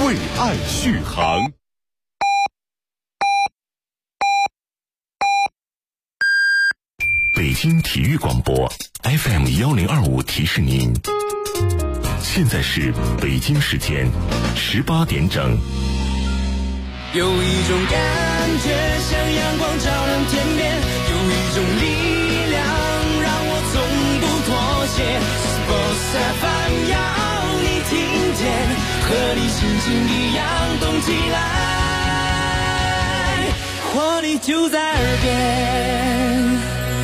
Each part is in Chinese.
为爱续航。北京体育广播 FM1025提示您，现在是北京时间18点整。 有一种感觉像阳光照亮天边，有一种力量让我从不妥协。Sports FM 要你听见，和你心情一样动起来，活力就在耳边。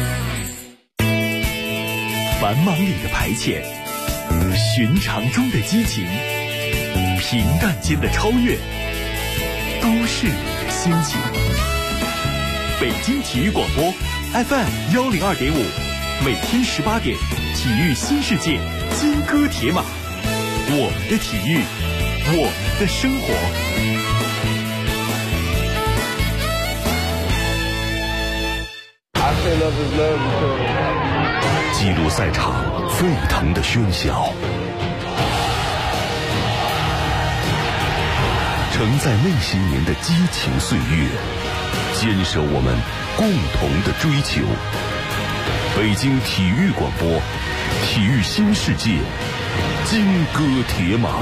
繁忙里的排遣，寻常中的激情，平淡间的超越，都是你的心情。北京体育广播 FM102.5，每天18点，体育新世界，金戈铁马，我们的体育，我们的生活。 记录赛场沸腾的喧嚣，承载那些年的激情岁月，坚守我们共同的追求。北京体育广播，体育新世界，金戈铁马。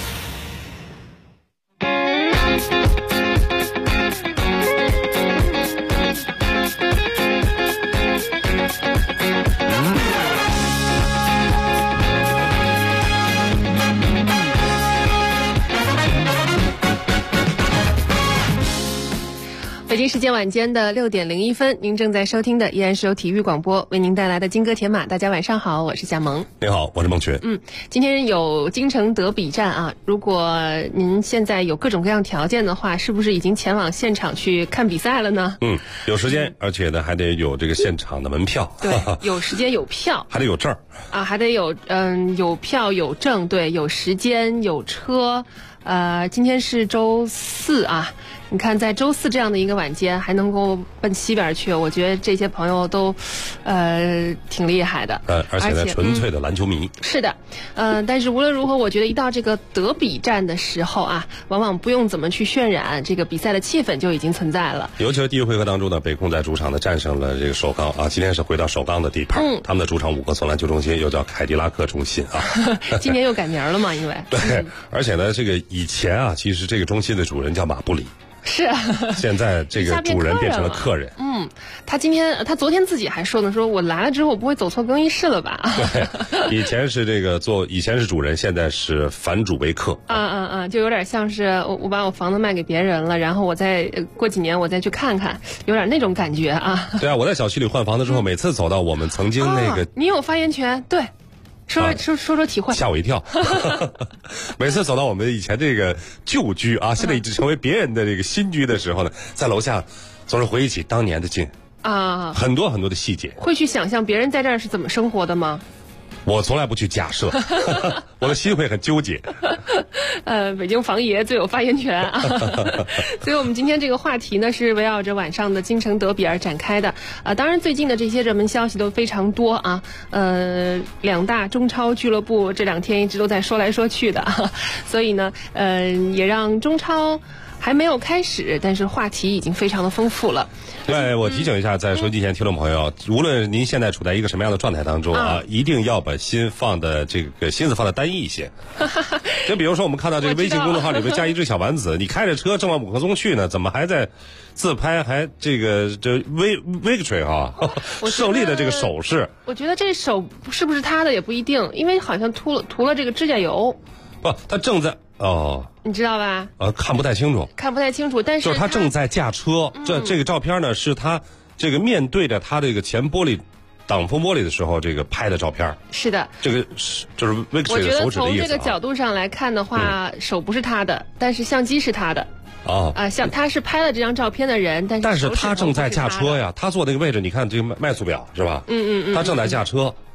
北京时间晚间的6点01分，您正在收听的依然是由体育广播为您带来的金戈铁马。大家晚上好，我是夏萌。 你好，我是孟群。 今天有京城德比战啊，如果您现在有各种各样条件的话，是不是已经前往现场去看比赛了呢？ 有时间，而且呢还得有这个现场的门票。 对，有时间有票， 还得有证啊，还得有有票有证，对，有时间有车。今天是周四啊，你看在周四这样的一个晚间还能够奔西边去，我觉得这些朋友都挺厉害的。 而且呢纯粹的篮球迷。 是的，但是无论如何，我觉得一到这个德比战的时候啊，往往不用怎么去渲染，这个比赛的气氛就已经存在了。 尤其是第一回合当中呢，北控在主场呢战胜了这个首钢啊，今天是回到首钢的地盘，他们的主场5个松篮球中心又叫凯迪拉克中心啊。 今年又改名了嘛，因为对，而且呢这个以前啊，其实这个中心的主人叫马布里。 是啊， 现在这个主人变成了客人。 他昨天自己还说呢，说我来了之后我不会走错更衣室了吧？ 对，以前是以前是主人，现在是反主为客。 就有点像是我把我房子卖给别人了，然后我再过几年我再去看看，有点那种感觉啊。 对啊，我在小区里换房子之后，每次走到我们曾经那个， 你有发言权，对。说体会， 吓我一跳。每次走到我们以前这个旧居啊，现在已经成为别人的这个新居的时候呢，在楼下总是回忆起当年的很多很多的细节。 会去想象别人在这儿是怎么生活的吗？ 我从来不去假设，我的心会很纠结。 北京房爷最有发言权啊！所以我们今天这个话题呢，是围绕着晚上的京城德比而展开的。当然最近的这些热门消息都非常多啊。两大中超俱乐部这2天一直都在说来说去的，所以呢，也让中超还没有开始，但是话题已经非常的丰富了。 对，我提醒一下在收机前听众朋友，无论您现在处在一个什么样的状态当中啊，一定要把心思放的单一一些。就比如说我们看到这个微信公众号里面加一只小丸子，你开着车正往五棵松去呢，怎么还在自拍，还这 victory 啊，胜利的这个手势？ 我觉得这手是不是他的也不一定，因为好像涂了这个指甲油。 不，他正在你知道吧？ 看不太清楚， 但是就是他正在驾车。这个照片呢，是他这个面对着他这个前玻璃挡风玻璃的时候，这个拍的照片。 是的， 这个就是 victory 的手指的意思。 我觉得从这个角度上来看的话，手不是他的，但是相机是他的。像他是拍了这张照片的人， 但是他正在驾车呀，他坐那个位置，你看这个迈速表是吧？他正在驾车。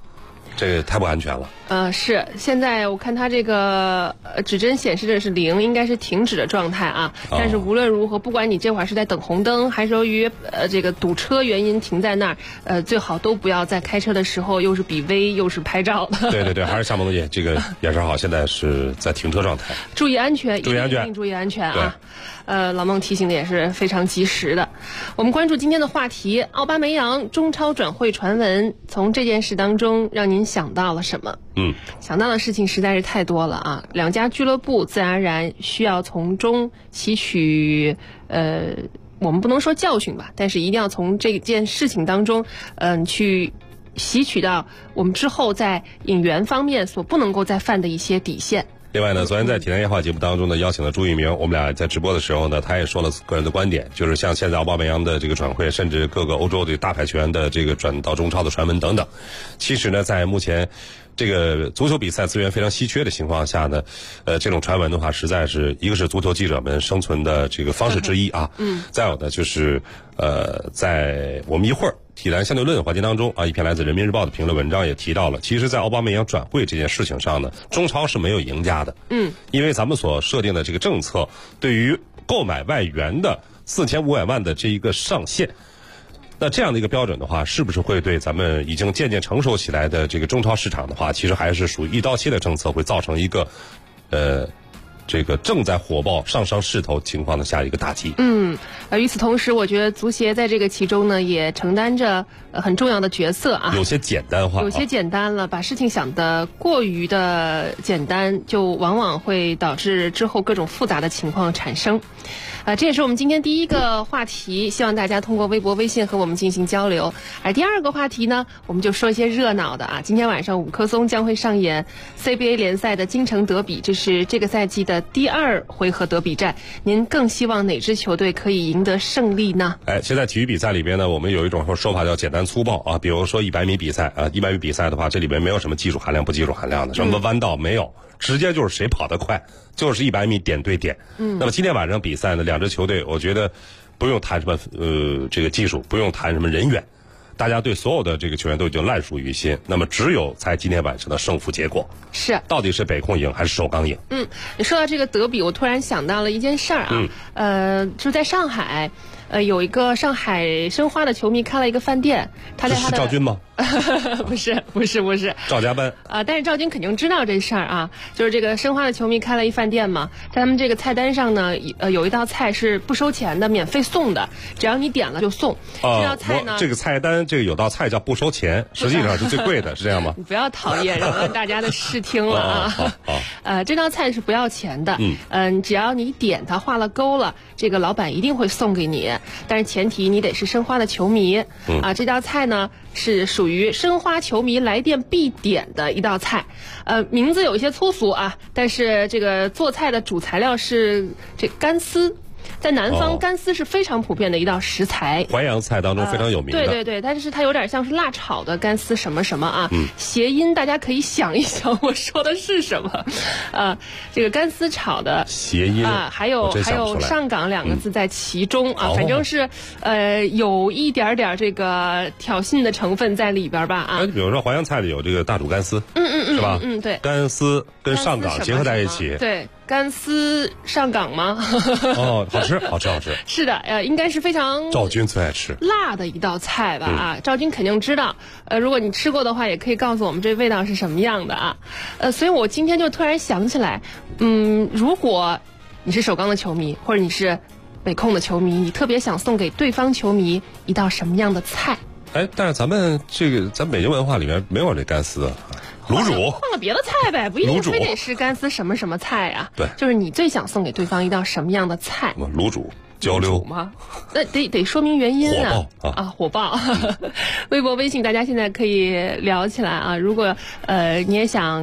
这个太不安全了。 是，现在我看它这个指针显示的是0，应该是停止的状态啊。但是无论如何，不管你这会儿是在等红灯，还是由于这个堵车原因停在那儿，最好都不要在开车的时候又是比 V 又是拍照的。 对对对，还是夏萌姐这个眼神好，现在是在停车状态。 注意安全， 注意安全， 一定注意安全啊！老孟提醒的也是非常及时的。我们关注今天的话题：奥巴梅扬中超转会传闻，从这件事当中让您想到了什么？想到的事情实在是太多了啊！两家俱乐部自然而然需要从中吸取我们不能说教训吧，但是一定要从这件事情当中去吸取到我们之后在引援方面所不能够再犯的一些底线。 另外呢，昨天在体坛夜话节目当中呢，邀请了朱一鸣，我们俩在直播的时候呢，他也说了个人的观点，就是像现在奥巴梅扬的这个转会，甚至各个欧洲的大牌球员的这个转到中超的传闻等等，其实呢，在目前这个足球比赛资源非常稀缺的情况下呢，这种传闻的话，实在是一个是足球记者们生存的这个方式之一啊，再有呢就是在我们一会儿体坛相对论环节当中啊，一篇来自人民日报的评论文章也提到了，其实在奥巴梅扬转会这件事情上呢，中超是没有赢家的，因为咱们所设定的这个政策对于购买外援的4500万的这一个上限，那这样的一个标准的话，是不是会对咱们已经渐渐成熟起来的这个中超市场的话，其实还是属于一刀切的政策，会造成一个这个正在火爆上升势头情况的下一个打击。 与此同时，我觉得足协在这个其中呢，也承担着很重要的角色啊。 有些简单化， 有些简单了，把事情想得过于的简单，就往往会导致之后各种复杂的情况产生。这也是我们今天第一个话题，希望大家通过微博、微信和我们进行交流。而第二个话题呢，我们就说一些热闹的啊。今天晚上5棵松将会上演 CBA 联赛的京城德比，这是这个赛季的第2回合德比战。您更希望哪支球队可以赢得胜利呢？ 现在体育比赛里边呢，我们有一种说法叫简单粗暴啊。比如说100米比赛啊，100米比赛的话，这里边没有什么技术含量不技术含量的，什么弯道没有。直接就是谁跑得快，就是100米点对点。那么今天晚上比赛呢，两支球队，我觉得不用谈什么这个技术，不用谈什么人员，大家对所有的这个球员都已经烂熟于心。那么只有猜今天晚上的胜负结果， 是到底是北控赢还是首钢赢？ 你说到这个德比，我突然想到了一件事儿啊，就在上海。有一个上海申花的球迷开了一个饭店，他在他的是赵军吗？ 不是赵家班但是赵军肯定知道这事儿啊，就是这个申花的球迷开了一饭店嘛，在他们这个菜单上呢，有一道菜是不收钱的，免费送的，只要你点了就送。这道菜呢， 这个菜单这个有道菜叫不收钱，实际上是最贵的，是这样吗？ 你不要讨厌扰乱大家的视听了啊！这道菜是不要钱的，只要你点它画了勾了，这个老板一定会送给你。但是前提你得是申花的球迷这道菜呢是属于申花球迷来电必点的一道菜，名字有一些粗俗啊，但是这个做菜的主材料是这干丝。在南方，干丝是非常普遍的一道食材， 淮扬菜当中非常有名的。 对，但是它有点像是辣炒的干丝什么什么啊，谐音大家可以想一想我说的是什么这个干丝炒的谐音还有上港2个字在其中反正是有一点点这个挑衅的成分在里边吧比如说淮扬菜里有这个大煮干丝，是吧？ 对， 干丝跟上港结合在一起， 对。干丝上港吗？ 好吃。 是的，应该是非常赵军最爱吃辣的一道菜吧赵军肯定知道。如果你吃过的话，也可以告诉我们这味道是什么样的所以我今天就突然想起来，如果你是首钢的球迷，或者你是北控的球迷，你特别想送给对方球迷一道什么样的菜？ 但是咱北京文化里面没有这干丝卤煮， 换个别的菜呗，不一定非得是干丝什么什么菜啊。 对， 就是你最想送给对方一道什么样的菜？ 卤煮交流吗？那得说明原因火爆。微博、微信，大家现在可以聊起来啊。如果你也想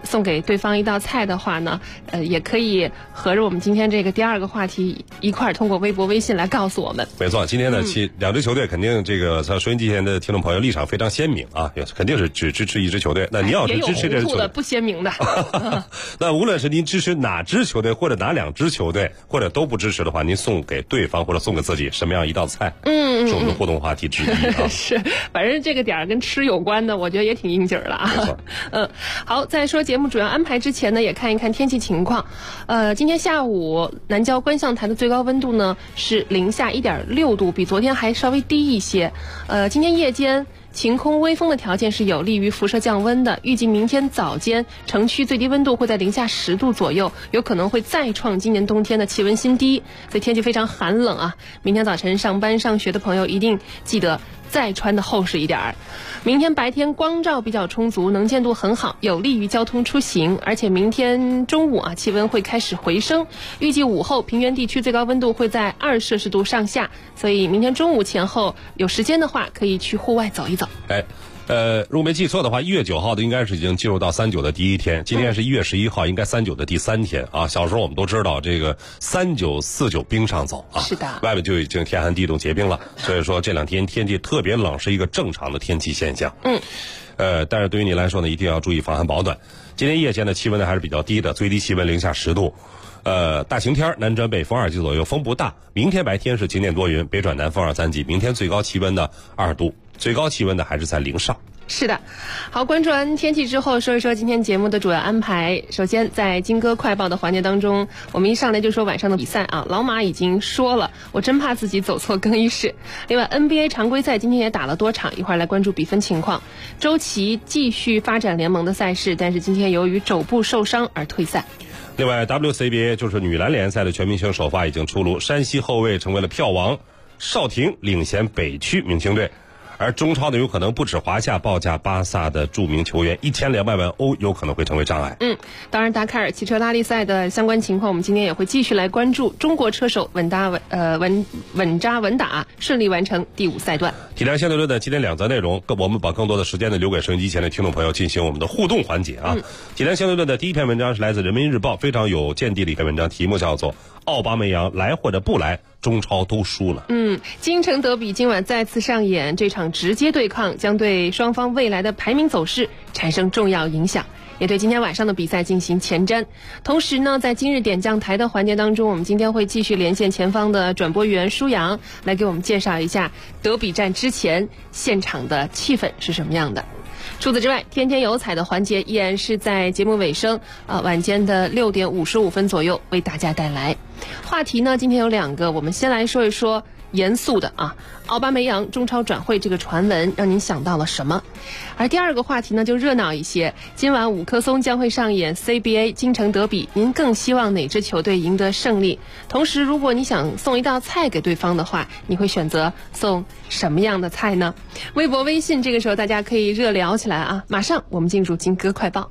送给对方一道菜的话呢，也可以合着我们今天这个第二个话题一块儿通过微博、微信来告诉我们。 没错，今天呢，两支球队肯定这个在收音机前的听众朋友立场非常鲜明啊，肯定是只支持一支球队。那您要是支持这支球队， 不鲜明的。 那无论是您支持哪支球队，或者哪两支球队，或者都不支持的话，您送给对方或者送给自己什么样一道菜？是我们的互动话题之一啊。 是，反正这个点儿跟吃有关的，我觉得也挺应景儿了啊。 没错。 好，在说节目主要安排之前呢，也看一看天气情况。今天下午南郊观象台的最高温度呢是零下1.6度，比昨天还稍微低一些。今天夜间晴空微风的条件是有利于辐射降温的，预计明天早间城区最低温度会在零下10度左右，有可能会再创今年冬天的气温新低，所以天气非常寒冷啊。明天早晨上班上学的朋友一定记得再穿的厚实一点儿。明天白天光照比较充足，能见度很好，有利于交通出行。而且明天中午气温会开始回升，预计午后平原地区最高温度会在2摄氏度上下，所以明天中午前后有时间的话，可以去户外走一走。 如果没记错的话，1月9号的应该是已经进入到39的第一天，今天是1月11号，应该39的第3天啊。小时候我们都知道这个39、49冰上走啊， 是的， 外面就已经天寒地冻结冰了，所以说这2天天气特别冷是一个正常的天气现象。但是对于你来说呢，一定要注意防寒保暖。今天夜间的气温呢还是比较低的，最低气温零下10度。大晴天，南转北风2级左右，风不大。明天白天是晴天多云，北转南风2、3级。明天最高气温呢2度，最高气温呢还是在0上。 是的，好，关注完天气之后，说一说今天节目的主要安排。首先，在金歌快报的环节当中，我们一上来就说晚上的比赛啊，老马已经说了，我真怕自己走错更衣室。另外 NBA 常规赛今天也打了多场，一会儿来关注比分情况。周琦继续发展联盟的赛事，但是今天由于肘部受伤而退赛。 另外 WCBA 就是女篮联赛的全明星首发已经出炉，山西后卫成为了票王，邵婷领衔北区明星队。而中超呢，有可能不止华夏报价巴萨的著名球员，1200万欧有可能会成为障碍。 当然达喀尔汽车拉力赛的相关情况，我们今天也会继续来关注。中国车手稳扎稳打，顺利完成第5赛段。 体坛相对论的今天2则内容，我们把更多的时间呢留给收音机前的听众朋友进行我们的互动环节啊。体坛相对论的第一篇文章是来自人民日报，非常有见地的一篇文章，题目叫做奥巴梅扬来或者不来，中超都输了。 京城德比今晚再次上演，这场直接对抗将对双方未来的排名走势产生重要影响，也对今天晚上的比赛进行前瞻。同时呢，在今日点将台的环节当中，我们今天会继续连线前方的转播员舒阳，来给我们介绍一下德比战之前现场的气氛是什么样的。除此之外，天天有彩的环节依然是在节目尾声晚间的6点55分左右为大家带来。话题呢，今天有2个，我们先来说一说严肃的啊，奥巴梅扬中超转会这个传闻让您想到了什么？而第2个话题呢就热闹一些，今晚五棵松将会上演 CBA 京城德比，您更希望哪支球队赢得胜利？同时，如果你想送一道菜给对方的话，你会选择送什么样的菜呢？微博、微信这个时候大家可以热聊起来啊！马上我们进入金歌快报。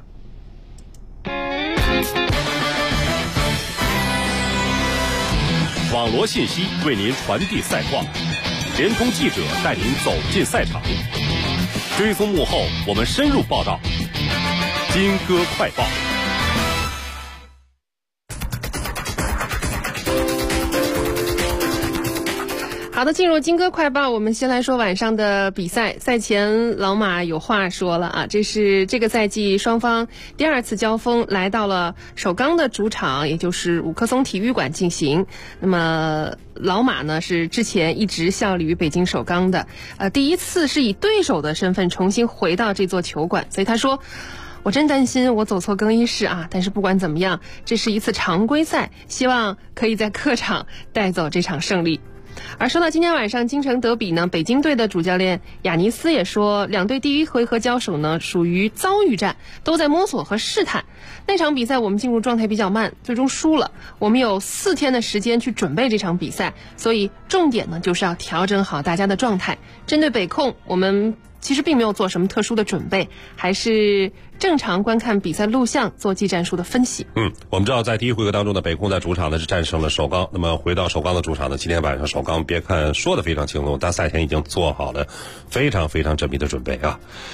网罗信息为您传递赛况，联通记者带您走进赛场，追踪幕后，我们深入报道。金歌快报。 好的，进入金歌快报，我们先来说晚上的比赛。赛前老马有话说了啊，这是这个赛季双方第2次交锋，来到了首钢的主场，也就是五棵松体育馆进行。那么老马呢是之前一直效力于北京首钢的，第一次是以对手的身份重新回到这座球馆，所以他说，我真担心我走错更衣室啊！但是不管怎么样，这是一次常规赛，希望可以在客场带走这场胜利。而说到今天晚上京城德比呢，北京队的主教练亚尼斯也说，两队第1回合交手呢属于遭遇战，都在摸索和试探。那场比赛我们进入状态比较慢，最终输了。我们有4天的时间去准备这场比赛，所以重点呢就是要调整好大家的状态。针对北控，我们其实并没有做什么特殊的准备，还是正常观看比赛录像做技战术的分析。 我们知道在第1回合当中呢，北控在主场呢是战胜了首钢。那么回到首钢的主场呢，今天晚上首钢别看说的非常轻松，但赛前已经做好了非常非常缜密的准备啊。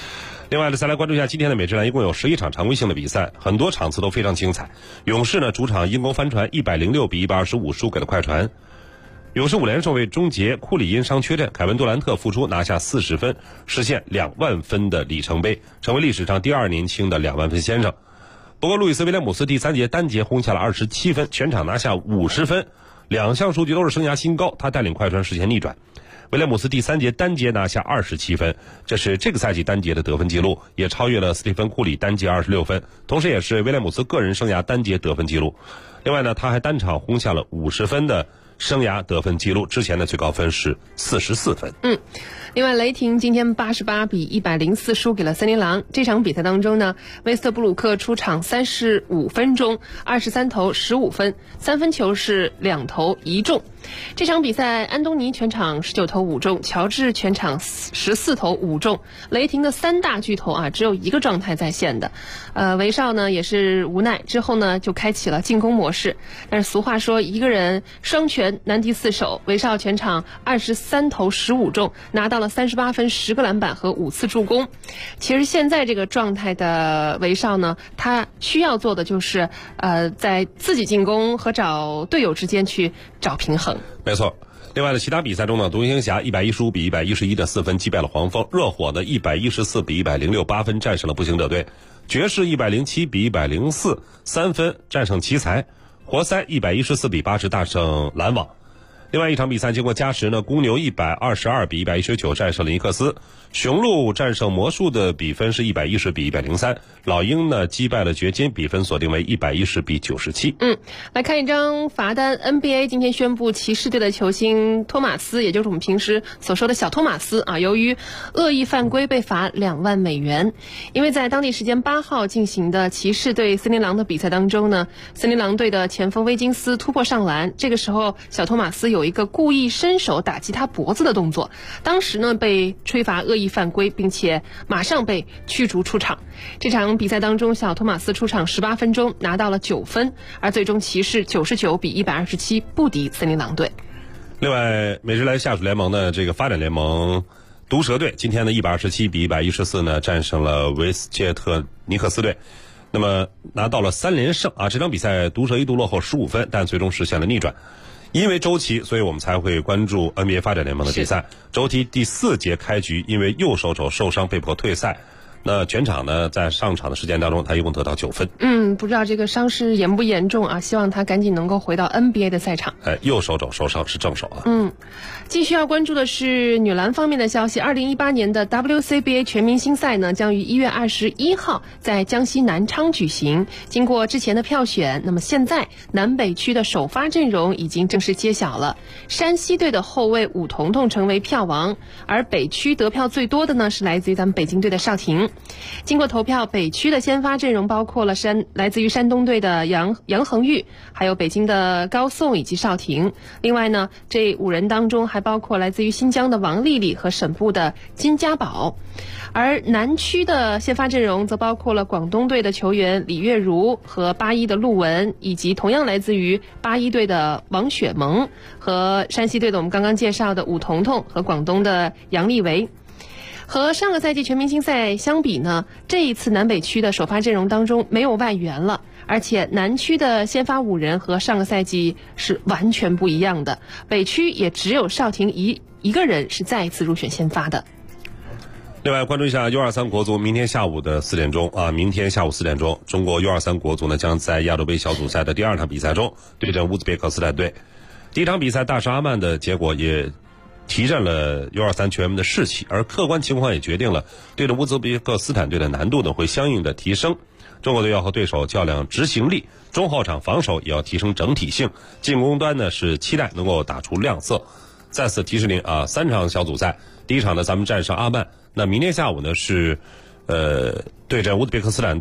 另外呢，再来关注一下今天的美职篮，一共有11场常规性的比赛，很多场次都非常精彩。勇士呢主场因公帆船106比125输给了快船。勇士5连胜为终结，库里因伤缺阵，凯文杜兰特复出拿下40分，实现2万分的里程碑，成为历史上第2年轻的2万分先生。不过路易斯威廉姆斯第3节单节轰下了27分，全场拿下50分，2项数据都是生涯新高，他带领快船实现逆转。威廉姆斯第3节单节拿下27分，这是这个赛季单节的得分记录，也超越了斯蒂芬库里单节26分，同时也是威廉姆斯个人生涯单节得分记录。另外呢，他还单场轰下了50分的生涯得分记录，之前的最高分是44分。 另外雷霆今天88比104输给了森林狼。这场比赛当中呢，威斯特布鲁克出场35分钟，23投15分，3分球是2投1中。这场比赛安东尼全场19投5中，乔治全场14投5中。雷霆的3大巨头啊，只有一个状态在线的。韦少呢也是无奈，之后呢就开启了进攻模式。但是俗话说一个人双拳难敌4手，韦少全场23投15中，拿到了38分、10个篮板和5次助攻。其实现在这个状态的韦少呢，他需要做的就是在自己进攻和找队友之间去找平衡。 没错。另外的其他比赛中呢，独行侠115比111的4分击败了黄蜂，热火的114比106 8分战胜了步行者队，爵士107比104 3分战胜奇才，活塞114比80大胜篮网。另外一场比赛经过加时呢，公牛122比119战胜了尼克斯，雄鹿战胜魔术的比分是110比103，老鹰呢击败了掘金，比分锁定为110比97。 来看一张罚单。 NBA 今天宣布骑士队的球星托马斯，也就是我们平时所说的小托马斯啊，由于恶意犯规被罚2万美元。因为在当地时间8号进行的骑士对森林狼的比赛当中呢，森林狼队的前锋威金斯突破上篮，这个时候小托马斯有一个故意伸手打击他脖子的动作，当时呢被吹罚恶意犯规，并且马上被驱逐出场。这场比赛当中，小托马斯出场18分钟拿到了9分，而最终骑士99比127不敌森林狼队。 另外美职篮下属联盟的这个发展联盟毒蛇队今天的127比114呢战胜了维斯切特尼克斯队，那么拿到了3连胜啊。这场比赛毒蛇一度落后15分，但最终实现了逆转。因为周期，所以我们才会关注 NBA 发展联盟的比赛。周期第4节开局，因为右手肘受伤被迫退赛。那全场呢，在上场的时间当中，他一共得到9分。 不知道这个伤势严不严重啊？希望他赶紧能够回到 NBA 的赛场。 右手肘受伤是正手啊。 继续要关注的是女篮方面的消息。2018年的 WCBA 全明星赛呢，将于1月21号在江西南昌举行。经过之前的票选，那么现在南北区的首发阵容已经正式揭晓了。山西队的后卫武彤彤成为票王，而北区得票最多的呢是来自于咱们北京队的邵婷。经过投票，北区的先发阵容包括了来自于山东队的杨恒玉，还有北京的高颂以及邵婷。另外呢，这5人当中还包括来自于新疆的王丽丽和省部的金家宝。而南区的先发阵容则包括了广东队的球员李月如和81的陆文，以及同样来自于81队的王雪萌，和山西队的我们刚刚介绍的武彤彤和广东的杨丽维。和上个赛季全明星赛相比呢，这一次南北区的首发阵容当中没有外援了，而且南区的先发5人和上个赛季是完全不一样的。北区也只有邵婷一个人是再一次入选先发的。 另外关注一下 U23 国足，明天下午4点钟啊，明天下午4点钟，中国 U23 国足呢将在亚洲杯小组赛的第2场比赛中对阵乌兹别克斯坦队。第一场比赛大胜阿曼的结果也提振了 U23 球员们的士气，而客观情况也决定了对着乌兹别克斯坦队的难度呢会相应的提升。中国队要和对手较量执行力，中后场防守也要提升整体性，进攻端呢是期待能够打出亮色。再次提示您啊，3场小组赛，第一场呢咱们战胜阿曼，那明天下午呢是对阵乌兹别克斯坦队，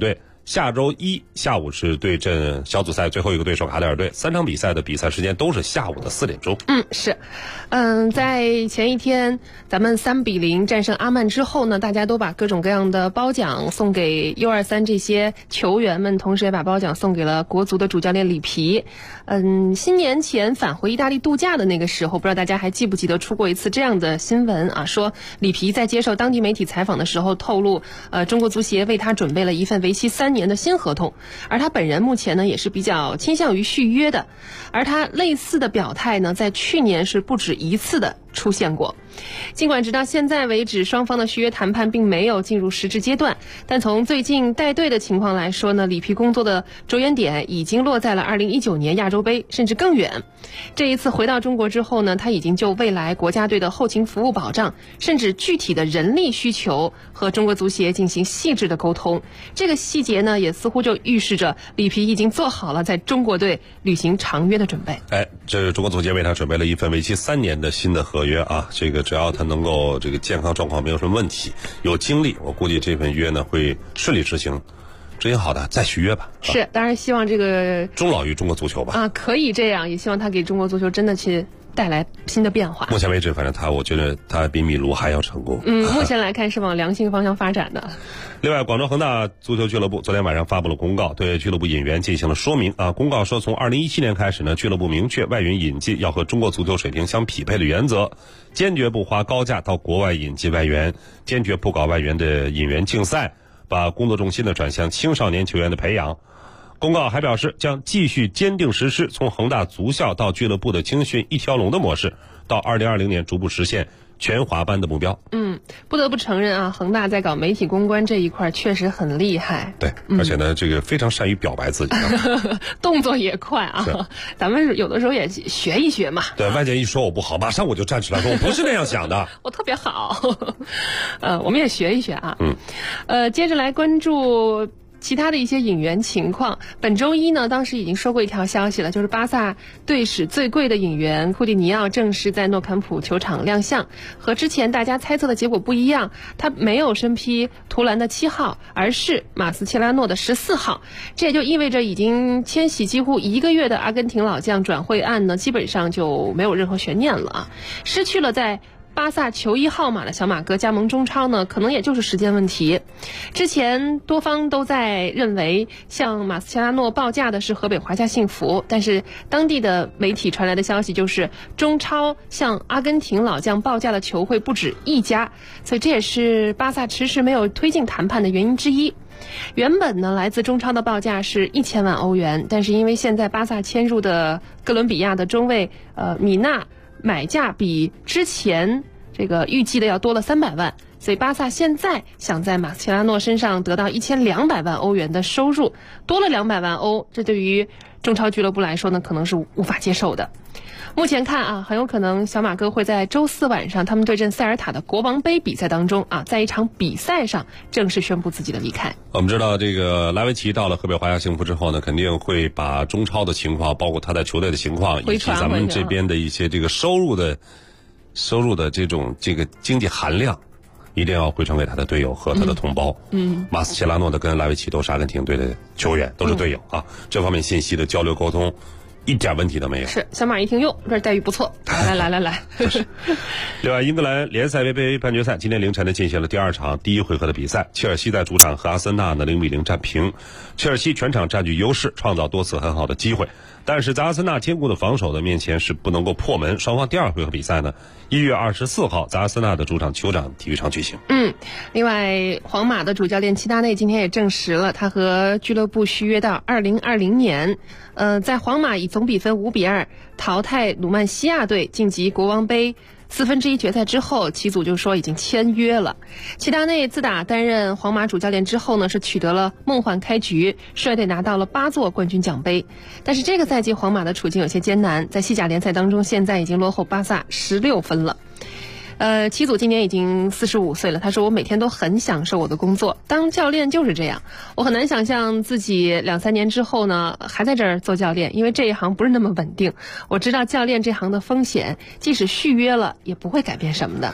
下周一下午是对阵小组赛最后一个对手卡塔尔队，3场比赛的比赛时间都是下午的4点钟。 是，在前一天咱们3-0战胜阿曼之后呢，大家都把各种各样的褒奖送给 U23这些球员们，同时也把褒奖送给了国足的主教练里皮。新年前返回意大利度假的那个时候，不知道大家还记不记得出过一次这样的新闻啊，说里皮在接受当地媒体采访的时候透露，中国足协为他准备了一份为期3年的新合同，而他本人目前呢也是比较倾向于续约的，而他类似的表态呢，在去年是不止一次的出现过。尽管直到现在为止，双方的续约谈判并没有进入实质阶段，但从最近带队的情况来说呢，里皮工作的着眼点已经落在了2019年亚洲杯，甚至更远。这一次回到中国之后呢，他已经就未来国家队的后勤服务保障，甚至具体的人力需求和中国足协进行细致的沟通。这个细节呢，也似乎就预示着里皮已经做好了在中国队履行长约的准备。 这是中国足协为他准备了一份为期3年的新的合约啊，这个只要他能够这个健康状况没有什么问题，有精力，我估计这份约呢会顺利执行。执行好的再续约吧。 是，当然希望这个终老于中国足球吧。 可以这样，也希望他给中国足球真的去带来新的变化。 目前为止，反正我觉得他比米卢还要成功。 目前来看是往良性方向发展的。 另外，广州恒大足球俱乐部昨天晚上发布了公告，对俱乐部引援进行了说明啊。公告说，从2017年开始呢，俱乐部明确外援引进要和中国足球水平相匹配的原则，坚决不花高价到国外引进外援，坚决不搞外援的引援竞赛，把工作重心呢转向青少年球员的培养。公告还表示，将继续坚定实施从恒大足校到俱乐部的青训一条龙的模式，到2020年逐步实现全华班的目标。 不得不承认啊，恒大在搞媒体公关这一块确实很厉害。 对，而且呢，这个非常善于表白自己， 动作也快啊。咱们有的时候也学一学嘛。 对，外界一说我不好，马上我就站起来说我不是那样想的， 我特别好。我们也学一学啊。接着来关注其他的一些引援情况。本周一呢，当时已经说过一条消息了，就是巴萨队史最贵的引援库蒂尼奥正式在诺坎普球场亮相。和之前大家猜测的结果不一样，他没有身披图兰的7号，而是马斯切拉诺的14号。这也就意味着已经迁徙几乎1个月的阿根廷老将转会案呢，基本上就没有任何悬念了啊，失去了在巴萨球衣号码的小马哥加盟中超呢，可能也就是时间问题。之前多方都在认为向马斯切拉诺报价的是河北华夏幸福，但是当地的媒体传来的消息就是中超向阿根廷老将报价的球会不止1家，所以这也是巴萨迟迟没有推进谈判的原因之一。原本呢，来自中超的报价是1000万欧元，但是因为现在巴萨签入的哥伦比亚的中卫米纳买价比之前这个预计的要多了300万，所以巴萨现在想在马斯切拉诺身上得到1200万欧元的收入，多了200万欧，这对于中超俱乐部来说呢，可能是无法接受的。目前看啊，很有可能小马哥会在周4晚上他们对阵塞尔塔的国王杯比赛当中啊，在一场比赛上正式宣布自己的离开。 我们知道这个莱维奇到了河北华夏幸福之后呢，肯定会把中超的情况，包括他在球队的情况，以及咱们这边的一些这个收入的这种这个经济含量，一定要回传给他的队友和他的同胞。马斯切拉诺的跟莱维奇都是阿根廷队的球员，都是队友啊，这方面信息的交流沟通一点问题都没有。 是，小马一听，哟，这待遇不错，来。 另外，英格兰联赛杯半决赛今天凌晨呢进行了第2场第1回合的比赛，切尔西在主场和阿森纳呢0-0战平。切尔西全场占据优势，创造多次很好的机会，但是在阿森纳坚固的防守的面前是不能够破门。双方第2回合比赛呢1月24号在阿森纳的主场酋长体育场举行。 另外，皇马的主教练齐达内今天也证实了，他和俱乐部续约到2020年。在皇马以总比分5-2淘汰鲁曼西亚队晋级国王杯1/4决赛之后，齐祖就说已经签约了。齐达内自打担任皇马主教练之后呢，是取得了梦幻开局，率队拿到了8座冠军奖杯。但是这个赛季皇马的处境有些艰难，在西甲联赛当中现在已经落后巴萨16分了。齐祖今年已经45岁了，他说我每天都很享受我的工作，当教练就是这样，我很难想象自己2-3年之后呢还在这儿做教练，因为这一行不是那么稳定，我知道教练这行的风险，即使续约了也不会改变什么的。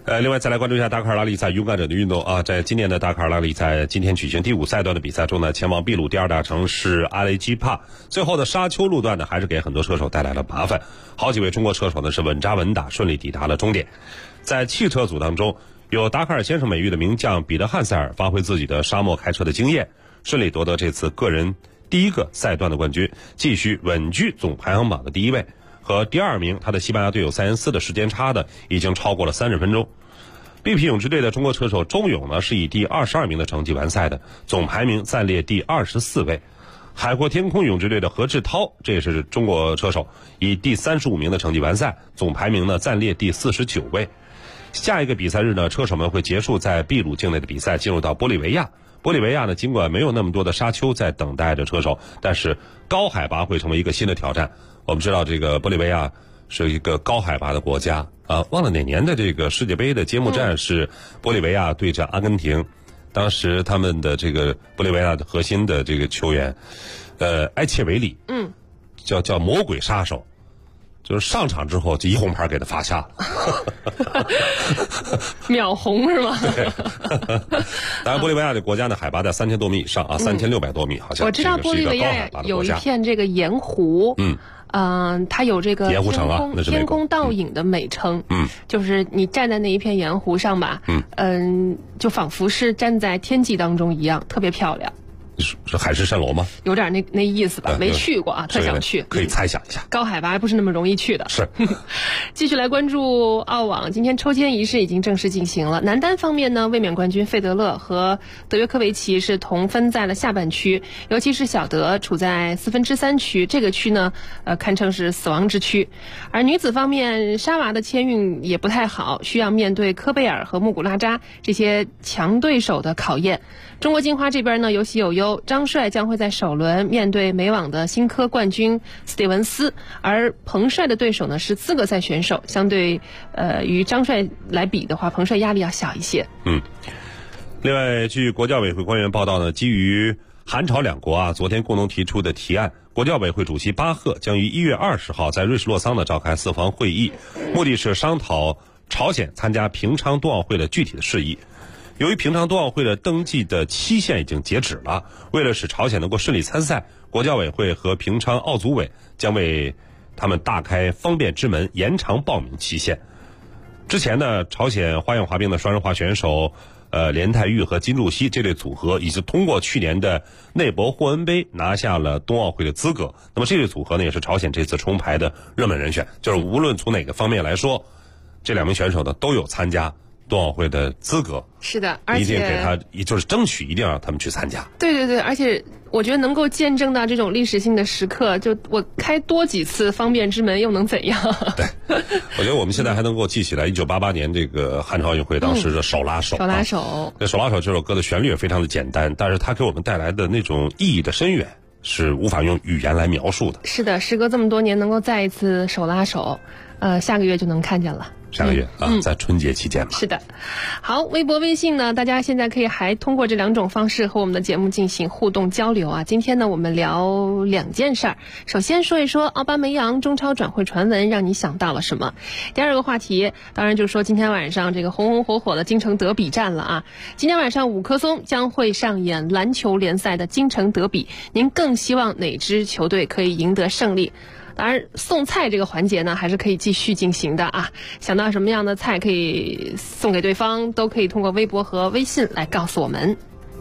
另外再来关注一下达喀尔拉力赛勇敢者的运动啊，在今年的达喀尔拉力赛今天举行第5赛段的比赛中呢，前往秘鲁第2大城市阿雷基帕，最后的沙丘路段呢，还是给很多车手带来了麻烦，好几位中国车手呢是稳扎稳打，顺利抵达了终点。在汽车组当中，有达喀尔先生美誉的名将彼得汉塞尔发挥自己的沙漠开车的经验，顺利夺得这次个人第1个赛段的冠军，继续稳居总排行榜的第1位。和第2名他的西班牙队友塞恩斯的时间差的已经超过了30分钟。BP 勇志队的中国车手钟勇呢是以第22名的成绩完赛的，总排名暂列第24位。海阔天空勇志队的何志涛，这也是中国车手，以第35名的成绩完赛，总排名呢暂列第49位。下一个比赛日呢，车手们会结束在秘鲁境内的比赛，进入到玻利维亚。玻利维亚呢，尽管没有那么多的沙丘在等待着车手，但是高海拔会成为一个新的挑战。我们知道这个玻利维亚是一个高海拔的国家啊，忘了哪年的这个世界杯的揭幕战是玻利维亚对阵阿根廷，当时他们的这个玻利维亚的核心的这个球员，埃切维里，叫魔鬼杀手，就是上场之后就1红牌给他罚下了， 秒红是吗？ 对，当然玻利维亚的国家呢，海拔在3000多米以上啊，3600多米，好像我知道玻利维亚有一片这个盐湖，它有这个盐湖城啊，那是天空倒影的美称，就是你站在那一片盐湖上吧，就仿佛是站在天际当中一样，特别漂亮。 是海市蜃楼吗？ 有点那意思吧，没去过啊，特想去， 可以猜想一下。 高海拔还不是那么容易去的。 是。 继续来关注澳网，今天抽签仪式已经正式进行了。男单方面呢，卫冕冠军费德勒和德约科维奇是同分在了下半区，尤其是小德处在3/4区，这个区呢，堪称是死亡之区。而女子方面，沙娃的签运也不太好，需要面对科贝尔和穆古拉扎这些强对手的考验。中国金花这边呢有喜有忧，张帅将会在首轮面对美网的新科冠军斯蒂文斯，而彭帅的对手呢是资格赛选手，相对与张帅来比的话，彭帅压力要小一些。 另外，据国教委会官员报道呢，基于韩朝两国啊昨天共同提出的提案，国教委会主席巴赫将于1月20号在瑞士洛桑呢召开4方会议，目的是商讨朝鲜参加平昌冬奥会的具体的事宜。由于平昌冬奥会的登记的期限已经截止了，为了使朝鲜能够顺利参赛，国教委会和平昌奥组委将为他们大开方便之门，延长报名期限。之前呢，朝鲜花样滑冰的双人滑选手连泰玉和金柱熙这对组合已经通过去年的内博霍恩杯拿下了冬奥会的资格。那么这对组合呢，也是朝鲜这次冲牌的热门人选，就是无论从哪个方面来说，这2名选手呢都有参加冬奥会的资格。 是的，而且一定给他，就是争取一定让他们去参加。 对，而且我觉得能够见证到这种历史性的时刻，就我开多几次方便之门又能怎样？对， 我觉得我们现在还能够记起来1988年这个汉城奥运会当时的手拉手。 手拉手， 那手拉手这首歌的旋律也非常的简单，但是它给我们带来的那种意义的深远是无法用语言来描述的。 是的，时隔这么多年能够再一次手拉手，下个月就能看见了。 下个月在春节期间吧。 是的，好，微博、微信呢，大家现在可以还通过这2种方式和我们的节目进行互动交流啊。今天呢，我们聊2件事儿。首先说一说奥巴梅扬中超转会传闻让你想到了什么？第2个话题，当然就是说今天晚上这个红红火火的京城德比战了啊。今天晚上5棵松将会上演篮球联赛的京城德比，您更希望哪支球队可以赢得胜利？当然，送菜这个环节呢，还是可以继续进行的啊。想到什么样的菜可以送给对方，都可以通过微博和微信来告诉我们。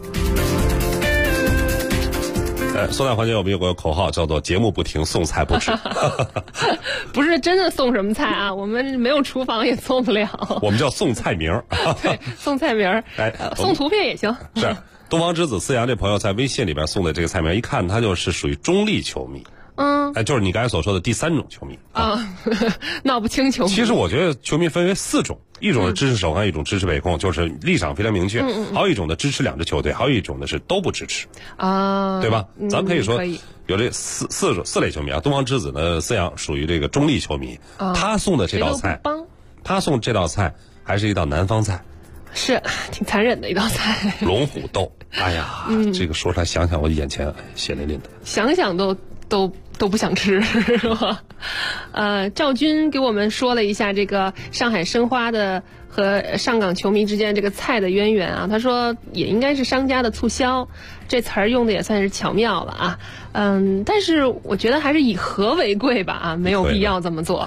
送菜环节我们有个口号叫做节目不停，送菜不止。 不是真的送什么菜啊，我们没有厨房也做不了。 我们叫送菜名儿。 对，送菜名儿，送图片也行。 是东方之子思阳这朋友在微信里边送的这个菜名，一看他就是属于中立球迷。就是你刚才所说的第3种球迷闹不清球迷。 其实我觉得球迷分为4种，一种是支持首钢，一种支持北控，就是立场非常明确；还有一种呢支持2支球队，还有一种呢是都不支持对吧？咱可以说有这四类球迷啊。东方之子呢，思阳属于这个中立球迷，他送的这道菜，他送这道菜还是一道南方菜，是挺残忍的一道菜， 龙虎斗。哎呀，这个说出来想想我眼前血淋淋的， 想想都不想吃，是吧？ 赵军给我们说了一下这个上海申花的和上港球迷之间这个菜的渊源啊，他说也应该是商家的促销，这词儿用的也算是巧妙了啊。但是我觉得还是以和为贵吧啊，没有必要这么做。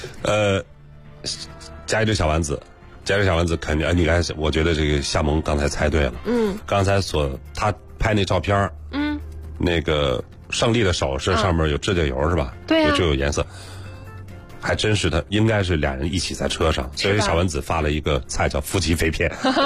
加一只小丸子。加一只小丸子肯定，你看，我觉得这个夏萌刚才猜对了。刚才他拍那照片，那个胜利的手势上面有指甲油是吧？ 对啊， 有颜色，还真是他应该是俩人一起在车上，所以小丸子发了一个菜叫夫妻肺片。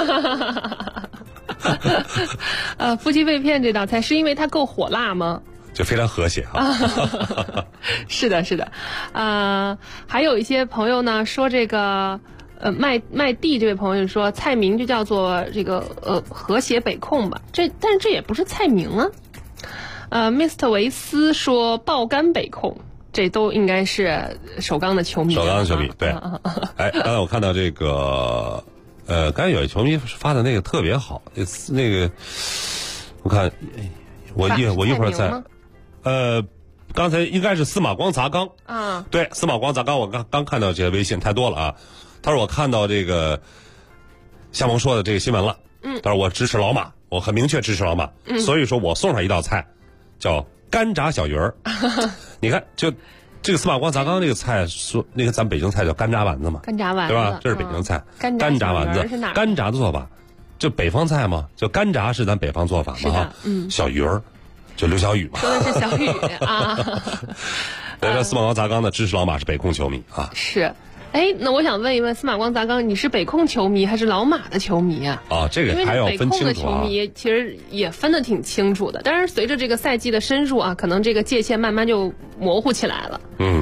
夫妻肺片这道菜是因为它够火辣吗？ 就非常和谐啊。 是的，是的。还有一些朋友呢说这个。麦地这位朋友说菜名就叫做这个和谐北控吧，但是这也不是菜名啊。Mr. 维斯说爆肝北控，这都应该是首钢的球迷。 首钢的球迷，对。哎，刚才我看到这个，刚才有一球迷发的那个特别好，那个我看我一会儿再，刚才应该是司马光砸缸啊，对，司马光砸缸，我刚看到这些微信太多了啊。他说我看到这个夏萌说的这个新闻了，他说我支持老马，我很明确支持老马，所以说我送上一道菜，叫干炸小鱼儿。你看，就这个司马光砸缸这个菜，说那个咱北京菜叫干炸丸子嘛， 干炸丸子对吧？这是北京菜， 干炸丸子，干炸的做法，就北方菜嘛，就干炸是咱北方做法嘛哈。小鱼儿，就刘小雨嘛。 说的是小雨啊。 所以说司马光砸缸的支持老马是北控球迷啊。 是。哎，那我想问一问司马光砸缸，你是北控球迷还是老马的球迷啊？ 这个还要分清楚啊。因为北控的球迷其实也分得挺清楚的，但是随着这个赛季的深入啊，可能这个界限慢慢就模糊起来了。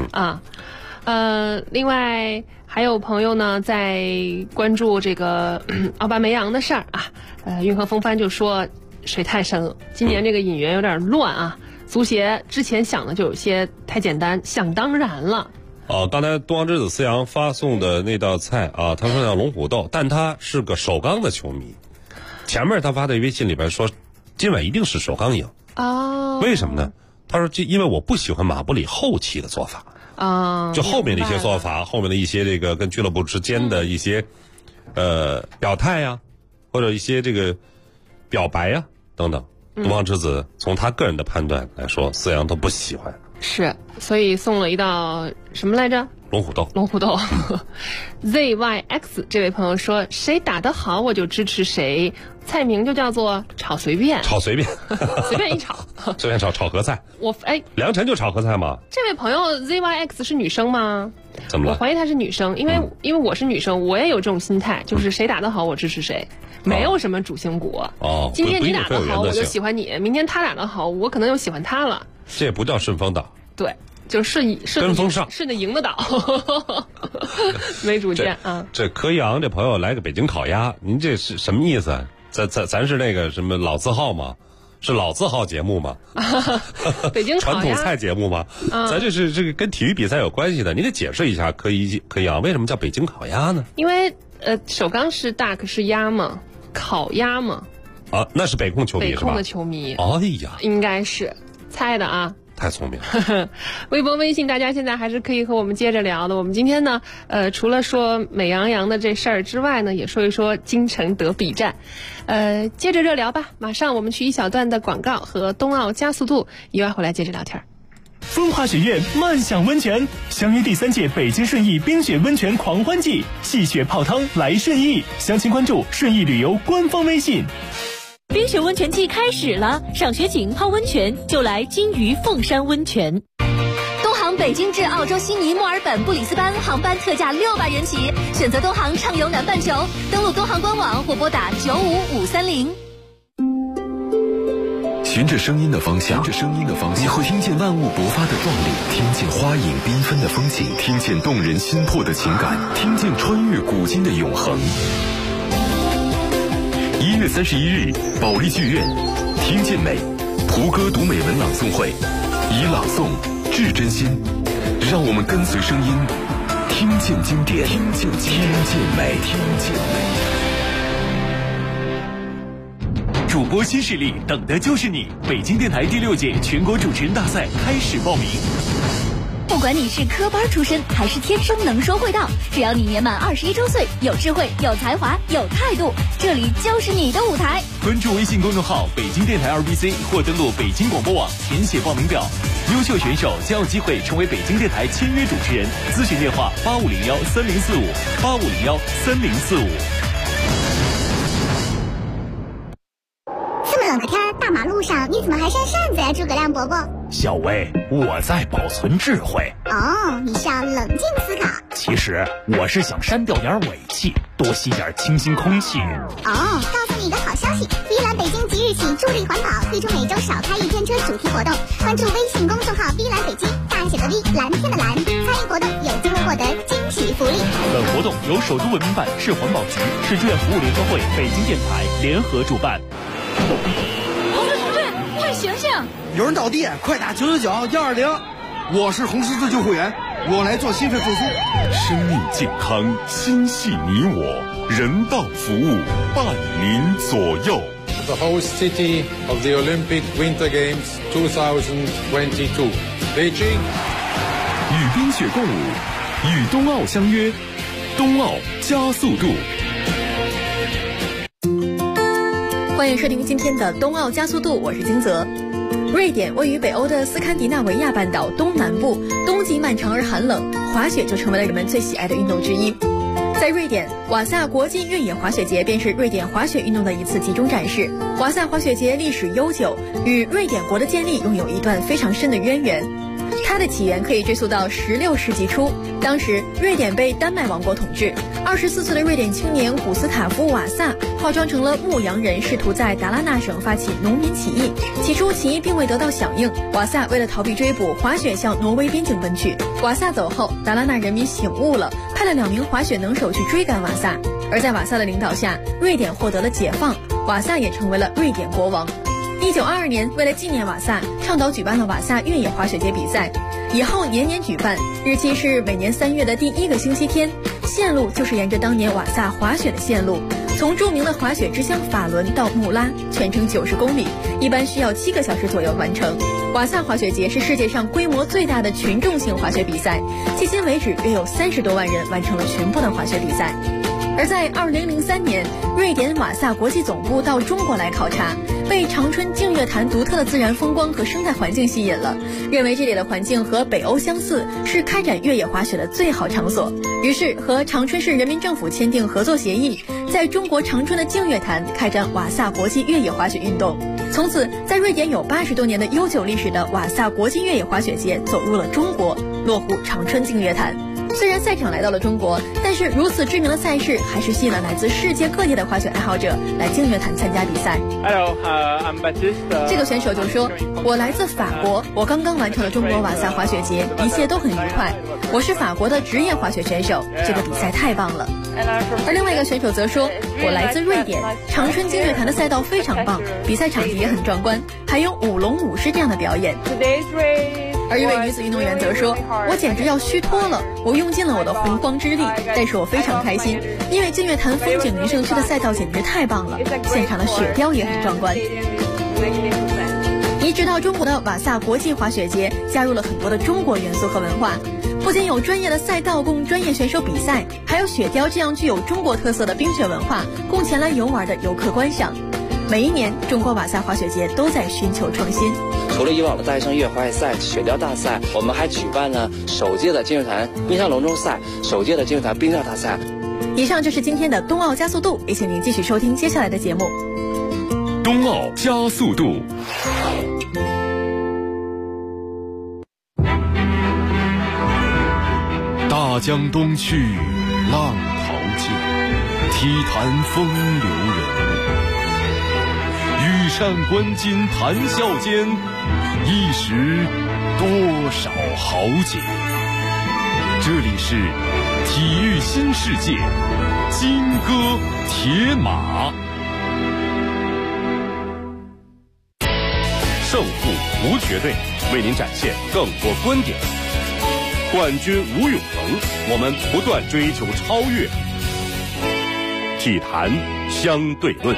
另外还有朋友呢在关注这个奥巴梅扬的事儿啊。运河风帆就说水太深了，今年这个引援有点乱啊。足协之前想的就有些太简单，想当然了。 刚才东方之子思阳发送的那道菜啊，他说叫龙虎斗，但他是个首钢的球迷。前面他发的微信里边说，今晚一定是首钢赢。为什么呢？他说因为我不喜欢马布里后期的做法。就后面的一些做法，后面的一些这个跟俱乐部之间的一些表态呀，或者一些这个表白呀等等。东方之子从他个人的判断来说，思阳都不喜欢。 是，所以送了一道什么来着？ 龙虎斗。 龙虎斗。ZYX 这位朋友说，谁打得好我就支持谁，菜名就叫做炒随便。 炒随便。 随便一炒。 随便炒合菜。梁晨就炒合菜吗？ 这位朋友 ZYX 是女生吗？ 怎么了？ 我怀疑她是女生，因为我是女生，我也有这种心态，就是谁打得好我支持谁。没有什么主心骨。今天你打得好我就喜欢你，明天他打得好我可能又喜欢他了。 这也不叫顺风倒。 对，就是跟风上， 顺着赢的倒。没主见啊。 这柯一昂这朋友来个北京烤鸭，您这是什么意思啊？咱是那个什么老字号吗？是老字号节目吗？ 北京烤鸭传统菜节目吗？咱这是这个跟体育比赛有关系的，你得解释一下柯一昂为什么叫北京烤鸭呢？ 因为首钢是 duck 是鸭嘛，烤鸭嘛。 那是北控球迷是吧？ 北控的球迷。 哎呀， 应该是猜的啊。 太聪明了。 微博微信大家现在还是可以和我们接着聊的。我们今天呢除了说美羊羊的这事儿之外呢，也说一说京城德比战。接着热聊吧，马上我们去一小段的广告和冬奥加速度，一会儿回来接着聊天。 风华雪苑漫享温泉，相约第3届北京顺义冰雪温泉狂欢季，戏雪泡汤来顺义，详情关注顺义旅游官方微信。 冰雪温泉季开始了，赏雪景泡温泉就来金鱼凤山温泉。 东航北京至澳洲悉尼、墨尔本、布里斯班航班特价600元起，选择东航畅游南半球，登录东航官网或拨打95530。 循着声音的方向，你会听见万物勃发的壮丽，听见花影缤纷的风景，听见动人心魄的情感，听见穿越古今的永恒。1月31日，保利剧院，听见美，胡歌读美文朗诵会，以朗诵致真心，让我们跟随声音，听见经典，听见美。 主播新势力，等的就是你！北京电台第6届全国主持人大赛开始报名。 不管你是科班出身还是天生能说会道，只要你年满21周岁，有智慧、有才华、有态度，这里就是你的舞台。 关注微信公众号北京电台 RBC 或登录北京广播网填写报名表，优秀选手将有机会成为北京电台签约主持人。咨询电话8501-3045，8501-3045。 这么冷的天，大马路上你怎么还扇扇子呀，诸葛亮伯伯？ 小薇，我在保存智慧。 哦，你是要冷静思考。 其实我是想删掉点尾气，多吸点清新空气。 哦，告诉你一个好消息，碧蓝北京即日起助力环保，推出每周少开一天车主题活动。关注微信公众号碧蓝北京，大写的 V， 蓝天的蓝，参与活动有机会获得惊喜福利。 本活动由首都文明办、市环保局、市志愿服务联合会、北京电台联合主办。 快醒醒！ 有人倒地，快打999-120。我是红十字救护员，我来做心肺复苏。 生命健康，心系你我，人道服务伴您左右。 The host city of the Olympic Winter Games 2022, Beijing。 与冰雪共舞，与冬奥相约，冬奥加速度。 欢迎收听今天的冬奥加速度，我是金泽。瑞典位于北欧的斯堪的纳维亚半岛东南部，冬季漫长而寒冷，滑雪就成为了人们最喜爱的运动之一。在瑞典，瓦萨国际越野滑雪节便是瑞典滑雪运动的一次集中展示。瓦萨滑雪节历史悠久，与瑞典国的建立拥有一段非常深的渊源。它的起源可以追溯到16世纪初，当时瑞典被丹麦王国统治。24岁的瑞典青年古斯塔夫·瓦萨化妆成了牧羊人，试图在达拉纳省发起农民起义。起初起义并未得到响应，瓦萨为了逃避追捕，滑雪向挪威边境奔去。瓦萨走后，达拉纳人民醒悟了，派了2名滑雪能手去追赶瓦萨。而在瓦萨的领导下，瑞典获得了解放，瓦萨也成为了瑞典国王。1922年，为了纪念瓦萨，倡导举办了瓦萨越野滑雪节比赛，以后年年举办，日期是每年3月的第1个星期天，线路就是沿着当年瓦萨滑雪的线路，从著名的滑雪之乡法伦到穆拉，全程90公里，一般需要7个小时左右完成。瓦萨滑雪节是世界上规模最大的群众性滑雪比赛，迄今为止约有30多万人完成了全部的滑雪比赛。而在2003年，瑞典瓦萨国际总部到中国来考察，被长春净月潭独特的自然风光和生态环境吸引了，认为这里的环境和北欧相似，是开展越野滑雪的最好场所。于是和长春市人民政府签订合作协议，在中国长春的净月潭开展瓦萨国际越野滑雪运动。从此，在瑞典有80多年的悠久历史的瓦萨国际越野滑雪节走入了中国，落户长春净月潭。虽然赛场来到了中国，但是如此知名的赛事还是吸引了来自世界各地的滑雪爱好者来净月潭参加比赛。 Hello, I'm Baptiste. 这个选手就说：“我来自法国，我刚刚完成了中国瓦萨滑雪节，一切都很愉快。我是法国的职业滑雪选手，这个比赛太棒了。”而另外一个选手则说：“我来自瑞典，长春净月潭的赛道非常棒，比赛场地也很壮观，还有舞龙舞狮这样的表演。”而一位女子运动员则说：“我简直要虚脱了，我用尽了我的洪荒之力，但是我非常开心，因为净月潭风景名胜区的赛道简直太棒了，现场的雪雕也很壮观。”移植到中国的瓦萨国际滑雪节加入了很多的中国元素和文化，不仅有专业的赛道供专业选手比赛，还有雪雕这样具有中国特色的冰雪文化供前来游玩的游客观赏。每一年，中国瓦萨滑雪节都在寻求创新。 除了以往的大学生越野滑雪赛、雪雕大赛，我们还举办了首届的净月潭冰上龙舟赛、首届的净月潭冰钓大赛。 以上就是今天的冬奥加速度，也请您继续收听接下来的节目。 冬奥加速度。大江东去，浪淘尽，体坛风流人物。羽扇纶巾谈笑间，一时多少豪杰。这里是体育新世界，金戈铁马。胜负无绝对，为您展现更多观点。冠军无永恒，我们不断追求超越。体坛相对论。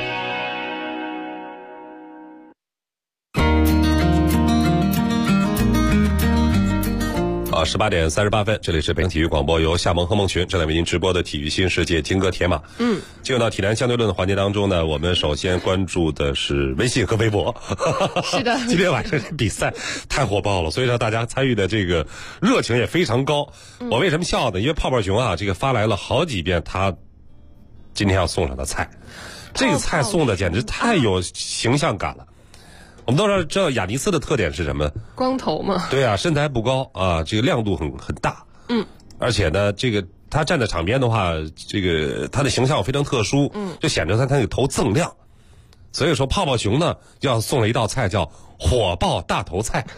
18点38分，这里是北京体育广播，由夏萌和孟群正在为您直播的体育新世界金戈铁马。进入到体坛相对论的环节当中呢，我们首先关注的是微信和微博。 是的， 今天晚上这比赛太火爆了，所以说大家参与的这个热情也非常高。我为什么笑呢？因为泡泡熊啊，这个发来了好几遍他今天要送上的菜，这个菜送的简直太有形象感了。我们都知道雅尼斯的特点是什么？ 光头嘛。 对啊，身材不高啊，这个亮度很大。而且呢，这个他站在场边的话，这个他的形象非常特殊。就显得他那个头锃亮。所以说泡泡熊呢要送了一道菜叫火爆大头菜。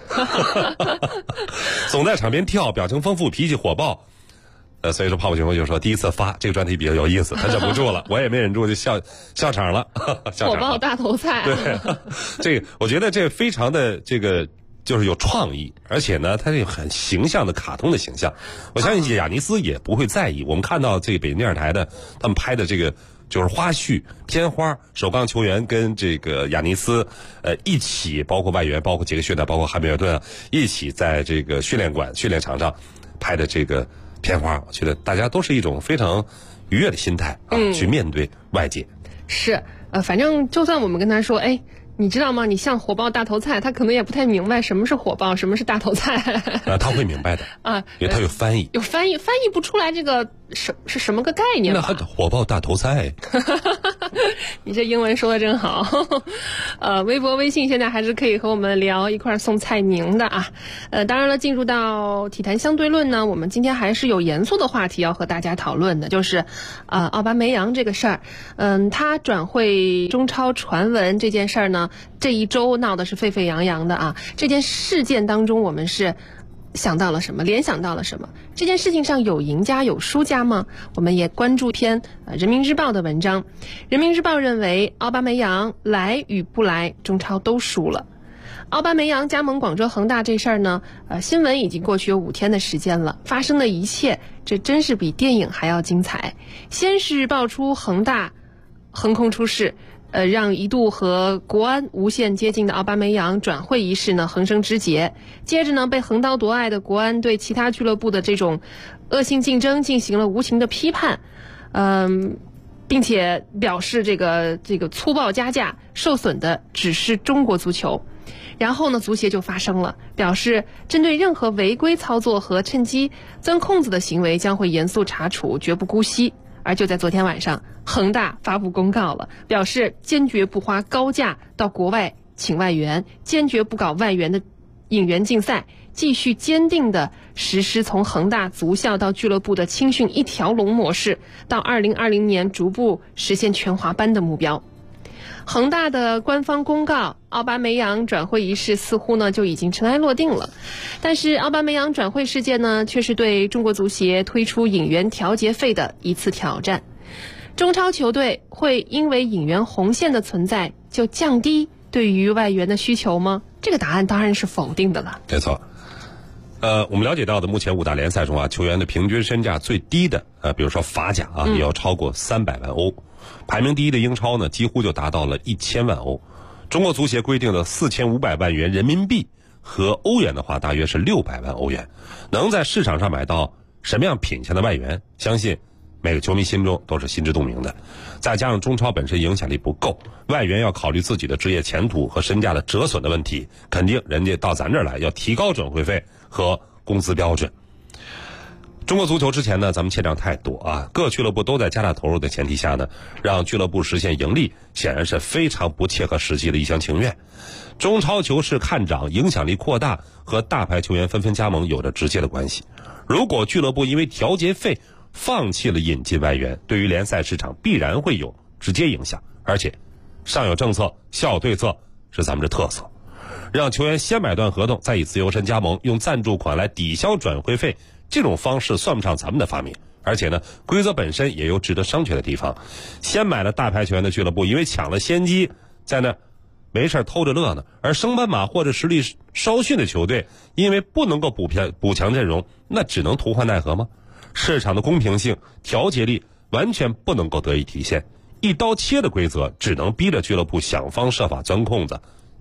总在场边跳，表情丰富，脾气火爆。所以说泡泡熊就说第一次发这个专题比较有意思，他忍不住了，我也没忍住就笑场了。 火爆大头菜。 对，这个我觉得这非常的这个就是有创意，而且呢它这个很形象的卡通的形象，我相信雅尼斯也不会在意。我们看到这个北京电视台的他们拍的这个就是花絮片花，首钢球员跟这个雅尼斯一起，包括外援，包括杰克逊的，包括汉密尔顿一起在这个训练场上拍的这个片花，我觉得大家都是一种非常愉悦的心态去面对外界。 是，反正就算我们跟他说，哎，你知道吗？你像火爆大头菜，他可能也不太明白什么是火爆，什么是大头菜。 他会明白的啊，因为他有翻译， 翻译不出来这个是什么个概念吧？ 那还火爆大头菜。 你这英文说的真好。微博微信现在还是可以和我们聊一块送菜宁的啊。当然了，进入到体坛相对论呢，我们今天还是有严肃的话题要和大家讨论的，就是奥巴梅扬这个事儿。他转会中超传闻这件事儿呢，这一周闹的是沸沸扬扬的啊。这件事件当中，我们是想到了什么？联想到了什么？这件事情上有赢家有输家吗？我们也关注篇人民日报的文章。人民日报认为，奥巴梅扬来与不来，中超都输了。奥巴梅扬加盟广州恒大这事儿呢，新闻已经过去有5天的时间了，发生的一切，这真是比电影还要精彩。先是爆出恒大横空出世，让一度和国安无限接近的奥巴梅扬转会一事呢横生枝节。接着呢，被横刀夺爱的国安对其他俱乐部的这种恶性竞争进行了无情的批判，并且表示这个粗暴加价受损的只是中国足球。然后呢，足协就发声了，表示针对任何违规操作和趁机钻空子的行为将会严肃查处，绝不姑息。而就在昨天晚上，恒大发布公告了，表示坚决不花高价到国外请外援，坚决不搞外援的引援竞赛，继续坚定地实施从恒大足校到俱乐部的青训一条龙模式，到2020年逐步实现全华班的目标。恒大的官方公告，奥巴梅扬转会一事似乎呢就已经尘埃落定了，但是奥巴梅扬转会事件呢，却是对中国足协推出引援调节费的一次挑战。中超球队会因为引援红线的存在就降低对于外援的需求吗？这个答案当然是否定的了。 没错。我们了解到的，目前5大联赛中啊，球员的平均身价最低的比如说法甲啊，也要超过300万欧。排名第一的英超呢，几乎就达到了1000万欧。中国足协规定的4500万元人民币和欧元的话，大约是600万欧元。能在市场上买到什么样品相的外援，相信每个球迷心中都是心知肚明的。再加上中超本身影响力不够，外援要考虑自己的职业前途和身价的折损的问题，肯定人家到咱这儿来要提高转会费和工资标准。中国足球之前呢，咱们欠账太多啊，各俱乐部都在加大投入的前提下呢，让俱乐部实现盈利，显然是非常不切合实际的一厢情愿。中超球市看涨，影响力扩大和大牌球员纷纷加盟有着直接的关系。如果俱乐部因为调节费放弃了引进外援，对于联赛市场必然会有直接影响，而且上有政策，下有对策，是咱们的特色。让球员先买断合同，再以自由身加盟，用赞助款来抵消转会费，这种方式算不上咱们的发明，而且呢，规则本身也有值得商榷的地方。先买了大牌球员的俱乐部，因为抢了先机，在那没事偷着乐呢；而升班马或者实力稍逊的球队，因为不能够补强阵容，那只能图换奈何吗？市场的公平性、调节力完全不能够得以体现，一刀切的规则只能逼着俱乐部想方设法钻空子，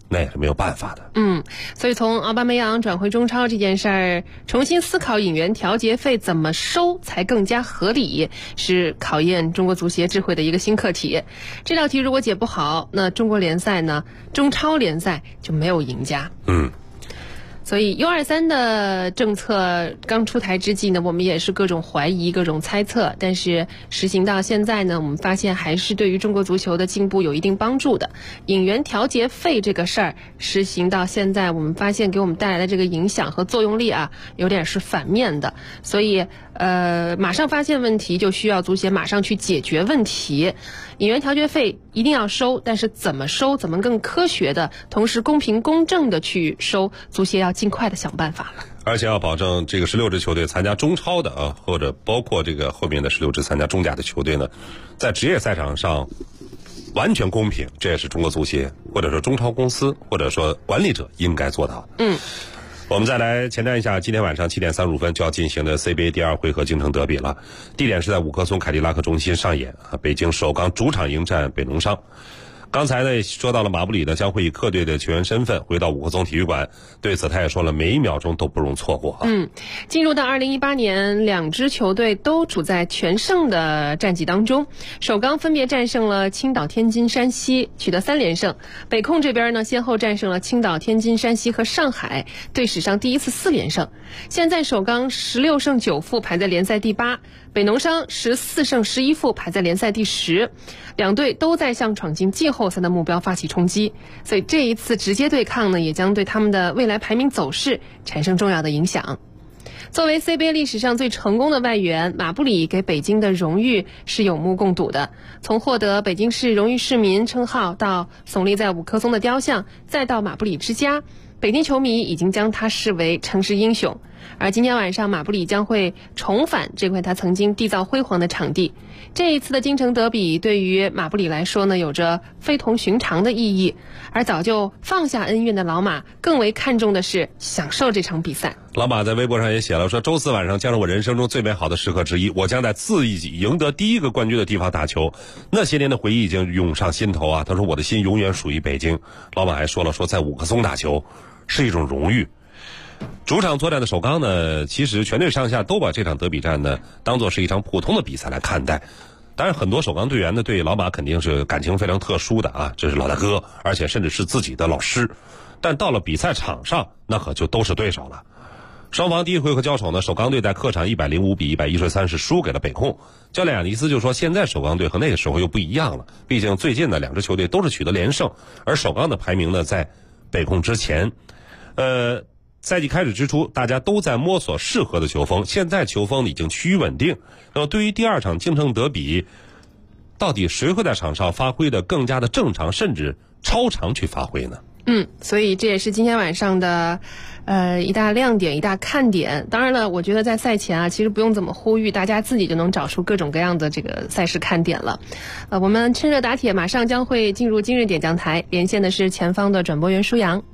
那也是没有办法的。 所以从奥巴梅扬转回中超这件事儿，重新思考引援调节费怎么收才更加合理，是考验中国足协智慧的一个新课题。这道题如果解不好，那中国联赛呢，中超联赛就没有赢家。所以 U23 的政策刚出台之际呢，我们也是各种怀疑、各种猜测，但是实行到现在呢，我们发现还是对于中国足球的进步有一定帮助的。引援调节费这个事儿实行到现在，我们发现给我们带来的这个影响和作用力啊，有点是反面的。所以马上发现问题，就需要足协马上去解决问题。引援调节费一定要收，但是怎么收，怎么更科学的，同时公平公正的去收，足协要尽快的想办法了。 而且要保证这个16支球队参加中超的啊，或者包括这个后面的16支参加中甲的球队呢，在职业赛场上完全公平，这也是中国足协或者说中超公司或者说管理者应该做到的。我们再来前瞻一下今天晚上7点35分就要进行的 CBA 第2回合京城德比了，地点是在五棵松凯迪拉克中心上演啊，北京首钢主场迎战北农商。刚才呢说到了马布里呢将会以客队的球员身份回到五棵松体育馆，对此他也说了每一秒钟都不容错过啊。 进入到2018年，两支球队都处在全胜的战绩当中。首钢分别战胜了青岛、天津、山西，取得3连胜。北控这边呢先后战胜了青岛、天津、山西和上海，队史上第一次4连胜。现在首钢16胜9负排在联赛第8，北农商14胜11负排在联赛第10。两队都在向闯进季后赛的目标发起冲击，所以这一次直接对抗呢，也将对他们的未来排名走势产生重要的影响。作为 CBA 历史上最成功的外援，马布里给北京的荣誉是有目共睹的。从获得北京市荣誉市民称号，到耸立在五棵松的雕像，再到马布里之家，北京球迷已经将他视为城市英雄。而今天晚上，马布里将会重返这块他曾经缔造辉煌的场地。这一次的京城德比对于马布里来说呢，有着非同寻常的意义。而早就放下恩怨的老马，更为看重的是享受这场比赛。 老马在微博上也写了说，周4晚上将是我人生中最美好的时刻之一，我将在自己赢得第1个冠军的地方打球，那些年的回忆已经涌上心头啊。他说我的心永远属于北京。老马还说了，说在五棵松打球是一种荣誉。主场作战的首钢呢，其实全队上下都把这场德比战呢当作是一场普通的比赛来看待。当然很多首钢队员呢对老马肯定是感情非常特殊的啊，这是老大哥，而且甚至是自己的老师。但到了比赛场上，那可就都是对手了。双方第1回合交手呢，首钢队在客场105比113是输给了北控。教练亚尼斯就说，现在首钢队和那个时候又不一样了，毕竟最近的2支球队都是取得连胜，而首钢的排名呢在北控之前。赛季开始之初，大家都在摸索适合的球风，现在球风已经趋于稳定。那么对于第2场京城德比，到底谁会在场上发挥的更加的正常，甚至超常去发挥呢？ 所以这也是今天晚上的一大亮点，一大看点。当然了，我觉得在赛前啊，其实不用怎么呼吁，大家自己就能找出各种各样的这个赛事看点了。我们趁热打铁，马上将会进入今日点将台，连线的是前方的转播员舒阳。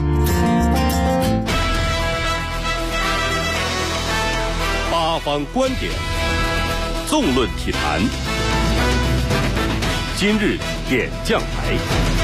八方观点，纵论体坛，今日点将台。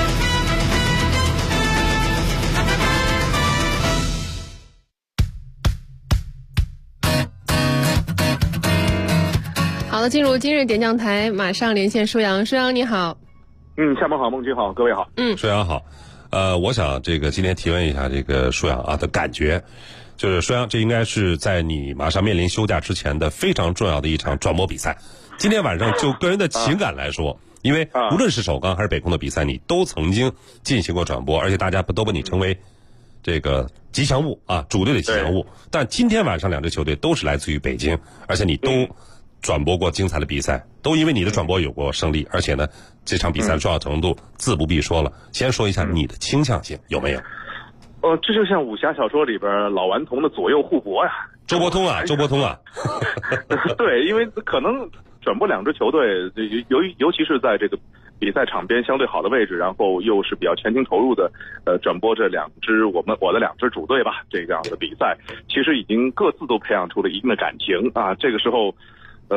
好了，进入今日点将台，马上连线舒阳。舒阳你好。 下午好，孟君好，各位好。 舒阳好。我想这个今天提问一下这个舒阳啊的感觉。就是舒阳，这应该是在你马上面临休假之前的非常重要的一场转播比赛。今天晚上就个人的情感来说，因为无论是首钢还是北控的比赛，你都曾经进行过转播，而且大家都把你称为这个吉祥物啊，主队的吉祥物。但今天晚上2支球队都是来自于北京，而且你都转播过精彩的比赛，都因为你的转播有过胜利，而且呢，这场比赛的重要程度自不必说了。先说一下你的倾向性有没有？ 这就像武侠小说里边老顽童的左右互搏呀， 周伯通啊。 对，因为可能转播2支球队，尤其是在这个比赛场边相对好的位置，然后又是比较全情投入的，转播这我的2支主队吧，这样的比赛，其实已经各自都培养出了一定的感情啊。这个时候，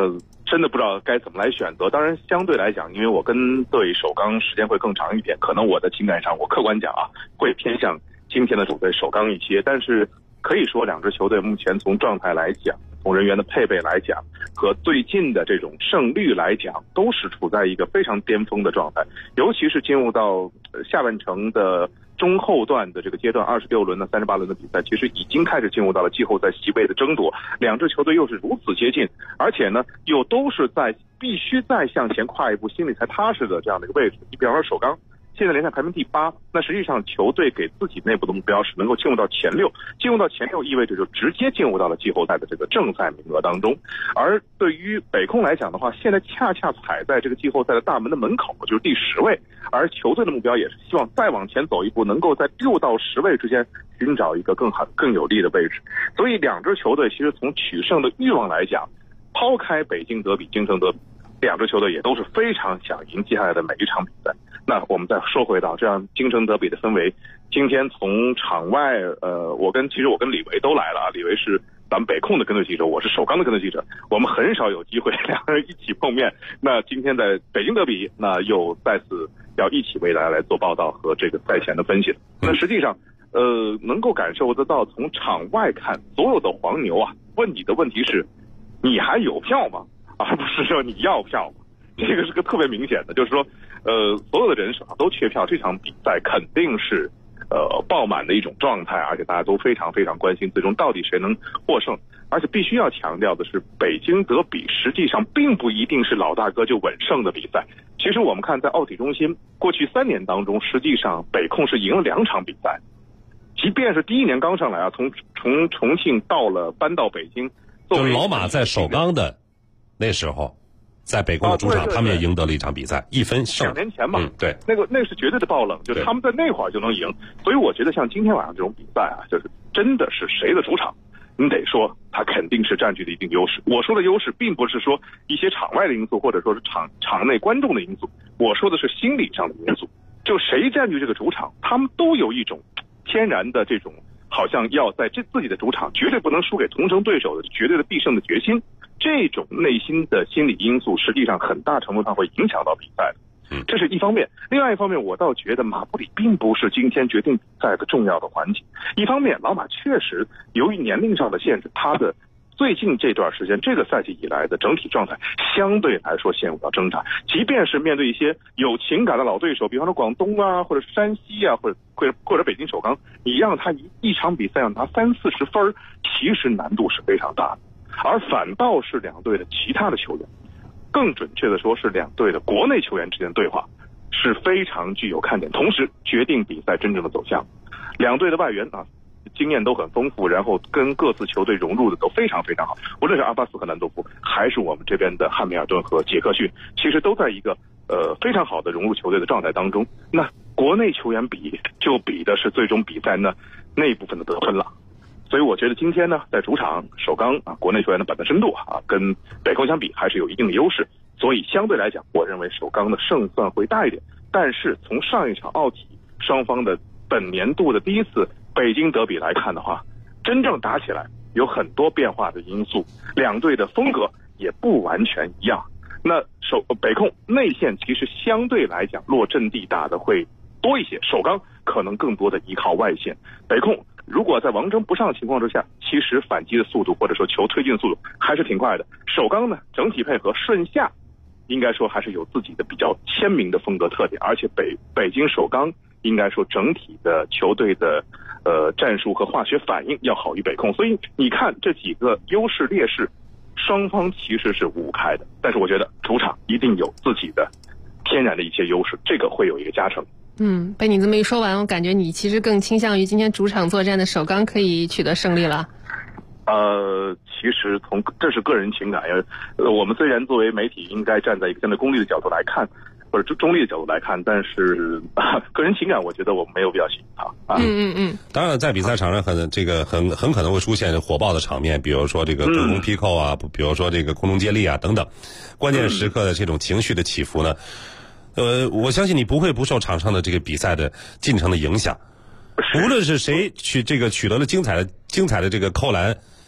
真的不知道该怎么来选择。当然，相对来讲，因为我跟对首钢时间会更长一点，可能我的情感上，我客观讲啊，会偏向今天的主队首钢一些。但是可以说，两支球队目前从状态来讲，从人员的配备来讲，和最近的这种胜率来讲，都是处在一个非常巅峰的状态。尤其是进入到下半程的中后段的这个阶段，26轮的38轮的比赛，其实已经开始进入到了季后赛席位的争夺。两支球队又是如此接近，而且呢，又都是在必须再向前跨一步，心里才踏实的这样的一个位置。你比方说首钢现在联赛排名第8，那实际上球队给自己内部的目标是能够进入到前6，进入到前6意味着就直接进入到了季后赛的这个正赛名额当中。而对于北控来讲的话，现在恰恰踩在这个季后赛的大门的门口，就是第10位，而球队的目标也是希望再往前走一步，能够在6到10位之间寻找一个更好、更有利的位置。所以两支球队其实从取胜的欲望来讲，抛开北京德比、京城德比，两支球队也都是非常想赢接下来的每一场比赛。那我们再说回到这样京城德比的氛围，今天从场外，我跟李维都来了，李维是咱们北控的跟队记者，我是首钢的跟队记者，我们很少有机会两个人一起碰面。那今天在北京德比，那又再次要一起为大家来做报道和这个赛前的分析。那实际上，能够感受得到，从场外看，所有的黄牛啊，问你的问题是，你还有票吗？而不是说你要票吗？这个是个特别明显的，就是说，所有的人手上都缺票，这场比赛肯定是爆满的一种状态，而且大家都非常非常关心最终到底谁能获胜。而且必须要强调的是，北京德比实际上并不一定是老大哥就稳胜的比赛。其实我们看在奥体中心过去3年当中，实际上北控是赢了2场比赛，即便是第1年刚上来啊，从重庆搬到北京， 就是老马在首钢的那时候，在北控的主场，他们也赢得了一场比赛，1分胜。2 年前嘛， 对， 那个是绝对的爆冷，就是他们在那会儿就能赢。所以我觉得像今天晚上这种比赛啊，就是真的是谁的主场，你得说他肯定是占据了一定优势。我说的优势，并不是说一些场外的因素，或者说是场内观众的因素，我说的是心理上的因素。就谁占据这个主场，他们都有一种天然的这种好像要在自己的主场绝对不能输给同城对手的绝对的必胜的决心。这种内心的心理因素，实际上很大程度上会影响到比赛的。这是一方面。另外一方面，我倒觉得马布里并不是今天决定比赛的重要的环节。一方面，老马确实由于年龄上的限制，他的最近这段时间，这个赛季以来的整体状态相对来说陷入到挣扎。即便是面对一些有情感的老对手，比方说广东啊，或者是山西啊，或者北京首钢，你让他一场比赛要拿30-40分，其实难度是非常大的。而反倒是两队的其他的球员，更准确的说是两队的国内球员之间的对话是非常具有看点，同时决定比赛真正的走向。两队的外援啊，经验都很丰富，然后跟各自球队融入的都非常非常好，无论是阿巴斯和兰多夫，还是我们这边的汉密尔顿和杰克逊，其实都在一个非常好的融入球队的状态当中。那国内球员比的是最终比赛呢那一部分的得分了。所以我觉得今天呢，在主场首钢啊，国内球员的板凳深度啊，跟北控相比还是有一定的优势。所以相对来讲，我认为首钢的胜算会大一点。但是从上一场奥体双方的本年度的第一次北京德比来看的话，真正打起来有很多变化的因素，两队的风格也不完全一样。那北控内线其实相对来讲落阵地打的会多一些，首钢可能更多的依靠外线。北控如果在王争不上的情况之下，其实反击的速度或者说球推进的速度还是挺快的。首钢呢，整体配合顺下应该说还是有自己的比较鲜明的风格特点，而且北京首钢应该说整体的球队的战术和化学反应要好于北控。所以你看这几个优势劣势，双方其实是五五开的，但是我觉得主场一定有自己的天然的一些优势，这个会有一个加成。 被你这么一说完，我感觉你其实更倾向于今天主场作战的首钢可以取得胜利了。 其实这是个人情感，我们虽然作为媒体应该站在一个相对功利的角度来看，或者中立的角度来看，但是个人情感我觉得我们没有必要信它啊。 当然在比赛场上很可能会出现火爆的场面，比如说这个助攻劈扣啊，比如说这个空中接力啊等等，关键时刻的这种情绪的起伏呢，我相信你不会不受场上的这个比赛的进程的影响。无论是谁取得了精彩的这个扣篮，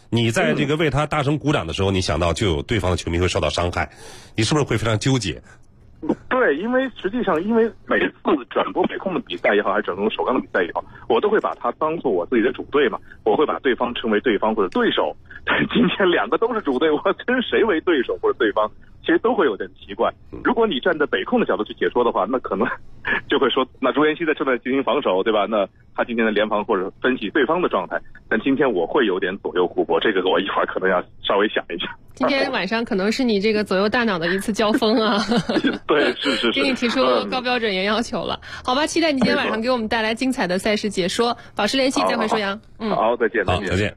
你在这个为他大声鼓掌的时候，你想到就有对方的球迷会受到伤害，你是不是会非常纠结？ 对，因为实际上，因为每次转播北控的比赛也好，还是转播首钢的比赛也好，我都会把它当做我自己的主队嘛，我会把对方称为对方或者对手。但今天两个都是主队，我跟谁为对手或者对方，其实都会有点奇怪。如果你站在北控的角度去解说的话，那可能就会说，那朱彦曦在正在进行防守，对吧？那他今天的联防或者分析对方的状态，但今天我会有点左右互搏，这个我一会儿可能要稍微想一下。 今天晚上可能是你这个左右大脑的一次交锋啊。 对，是。 给你提出高标准严要求了，好吧？期待你今天晚上给我们带来精彩的赛事解说。保持联系，再会说杨。 好，再见。 好，再见。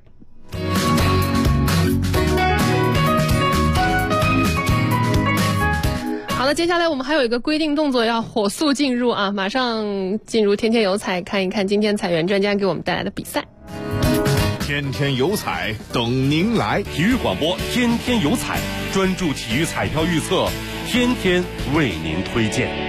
好了，接下来我们还有一个规定动作要火速进入啊，马上进入天天有彩，看一看今天彩员专家给我们带来的比赛。 天天有彩等您来， 体育广播天天有彩，专注体育彩票预测，天天为您推荐。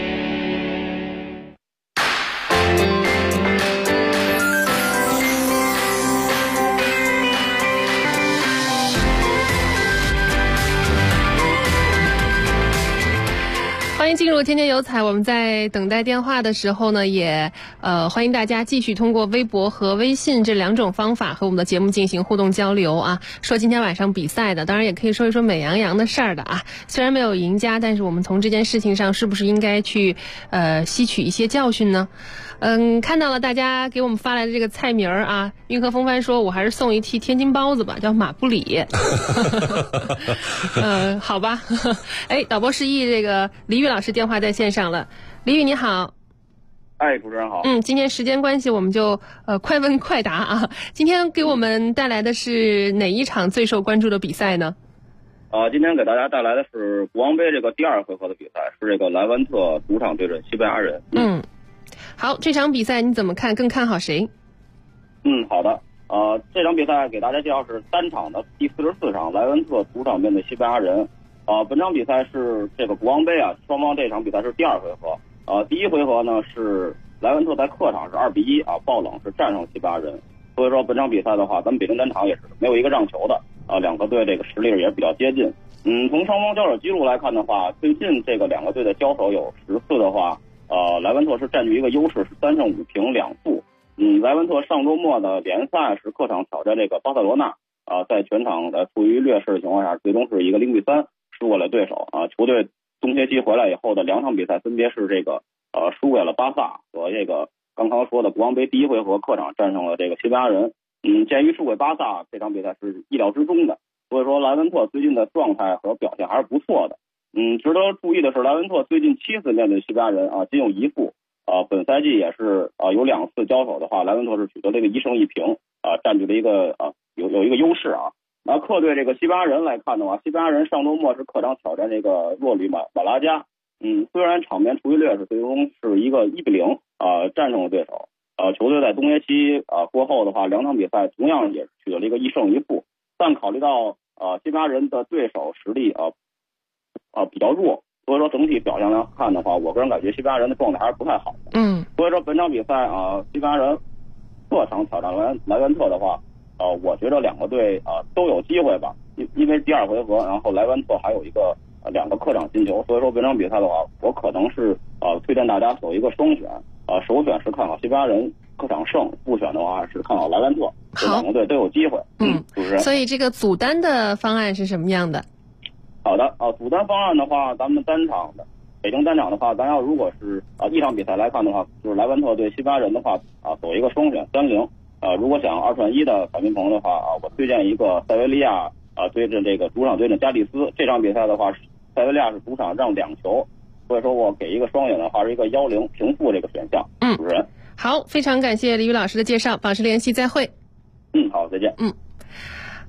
欢迎进入天天有彩，我们在等待电话的时候呢，也欢迎大家继续通过微博和微信这两种方法和我们的节目进行互动交流啊。说今天晚上比赛的，当然也可以说一说美羊羊的事儿的啊。虽然没有赢家，但是我们从这件事情上是不是应该去吸取一些教训呢？看到了大家给我们发来的这个菜名儿啊，运河风帆说我还是送一屉天津包子吧，叫马布里。好吧。哎，导播示意这个李宇老师电话在线上了，李宇你好。 哎，主持人好。 今天时间关系，我们就快问快答啊。今天给我们带来的是哪一场最受关注的比赛呢？ 今天给大家带来的是国王杯这个第二回合的比赛，是这个莱万特主场对阵西班牙人。 好，这场比赛你怎么看？更看好谁？ 好的。这场比赛给大家介绍是单场的第44场，莱万特主场面对西班牙人。本场比赛是这个国王杯啊，双方这场比赛是第二回合。第一回合呢是莱万特在客场是2-1啊，爆冷是战胜西班牙人。所以说本场比赛的话，咱们北京单场也是没有一个让球的两个队这个实力也比较接近。从双方交手记录来看的话，最近这个两个队的交手有10次的话，莱万特是占据一个优势，是3胜5平2负。莱万特上周末的联赛是客场挑战这个巴塞罗那在全场处于劣势的情况下，最终是一个0-3输给了对手球队冬歇期回来以后的2场比赛分别是这个输给了巴萨和这个刚刚说的国王杯第一回合客场战胜了这个西班牙人。鉴于输给巴萨这场比赛是意料之中的，所以说莱万特最近的状态和表现还是不错的。值得注意的是，莱万特最近7次面对西班牙人仅有1负。本赛季也是有2次交手的话，莱万特是取得了一个1胜1平占据了一个有一个优势啊。那客队这个西班牙人来看的话，西班牙人上周末是客场挑战这个弱旅马拉加。虽然场面处于劣势，最终是一个1-0战胜了对手。球队在冬歇期过后的话，2场比赛同样也取得了一个1胜1负。但考虑到西班牙人的对手实力比较弱，所以说整体表现来看的话，我个人感觉西班牙人的状态还是不太好的。所以说本场比赛西班牙人客场挑战莱万特的话，我觉得两个队都有机会吧。因为第二回合，然后莱万特还有一个2个客场进球，所以说本场比赛的话，我可能是推荐大家走一个双选，首选是看好西班牙人客场胜，副选的话是看好莱万特，这两个队都有机会。主持人。 所以这个组单的方案是什么样的？ 好的组单方案的话，咱们单场的北京单场的话，咱要如果是一场比赛来看的话，就是莱万特对西班牙人的话走一个双选3-0。如果想2串1的彩民朋友的话我推荐一个塞维利亚对阵这个主场对阵加利斯。这场比赛的话，塞维利亚是主场让2球，所以说我给一个双选的话是一个1-0平负这个选项。主持人。好， 非常感谢李宇老师的介绍，保持联系，再会。 好，再见。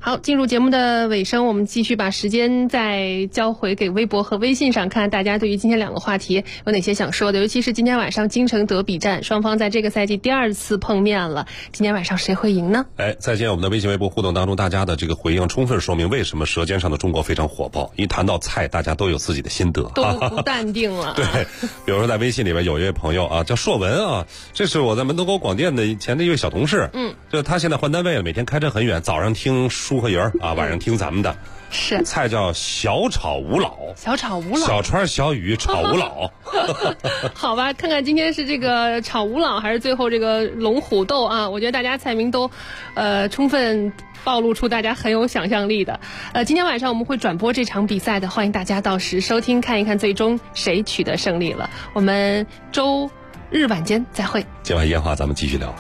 好，进入节目的尾声，我们继续把时间再交回给微博和微信上，看大家对于今天两个话题有哪些想说的。尤其是今天晚上京城德比战，双方在这个赛季第2次碰面了，今天晚上谁会赢呢？ 在今天我们的微信微博互动当中，大家的这个回应充分说明为什么《舌尖上的中国》非常火爆。一谈到菜，大家都有自己的心得， 都不淡定了。 对，比如说在微信里边有一位朋友啊，叫硕文啊，这是我在门头沟广电的以前的一位小同事。就是他现在换单位了，每天开车很远，早上听舒和莹啊，晚上听咱们的。 是菜叫小炒五老， 小炒五老， 小川小雨炒五老。 好吧，看看今天是这个炒五老还是最后这个龙虎斗啊？我觉得大家菜名都充分暴露出大家很有想象力的。今天晚上我们会转播这场比赛的，欢迎大家到时收听看一看最终谁取得胜利了。我们周日晚间再会。 今晚烟花咱们继续聊。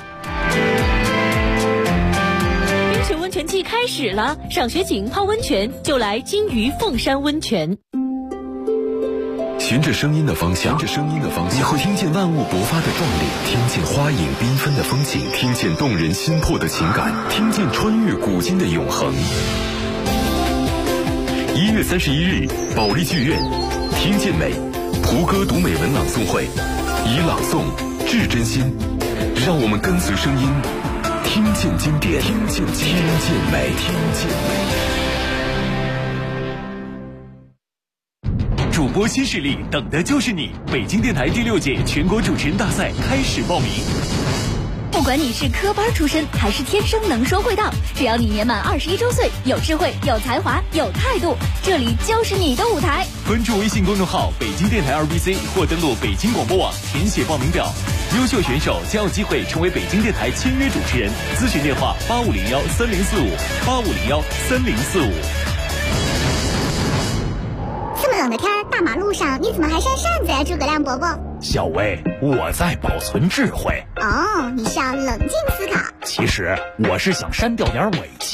温泉季开始了，赏雪景泡温泉就来金鱼凤山温泉。 循着声音的方向，你会听见万物勃发的壮丽，听见花影缤纷的风景，听见动人心魄的情感，听见穿越古今的永恒。1月31日，保利剧院，听见美，蒲歌读美文朗诵会，以朗诵致真心，让我们跟随声音。听见经典，听见美， 主播新势力，等的就是你！北京电台第6届全国主持人大赛开始报名。 不管你是科班出身还是天生能说会道，只要你年满21周岁，有智慧、有才华、有态度，这里就是你的舞台。 关注微信公众号北京电台2BC 或登录北京广播网填写报名表。优秀选手将有机会成为北京电台签约主持人。咨询电话85013045，85013045。 这么冷的天，大马路上你怎么还扇扇子呀，诸葛亮伯伯？ 小薇，我在保存智慧。 哦，你是要冷静思考。 其实我是想删掉点尾气。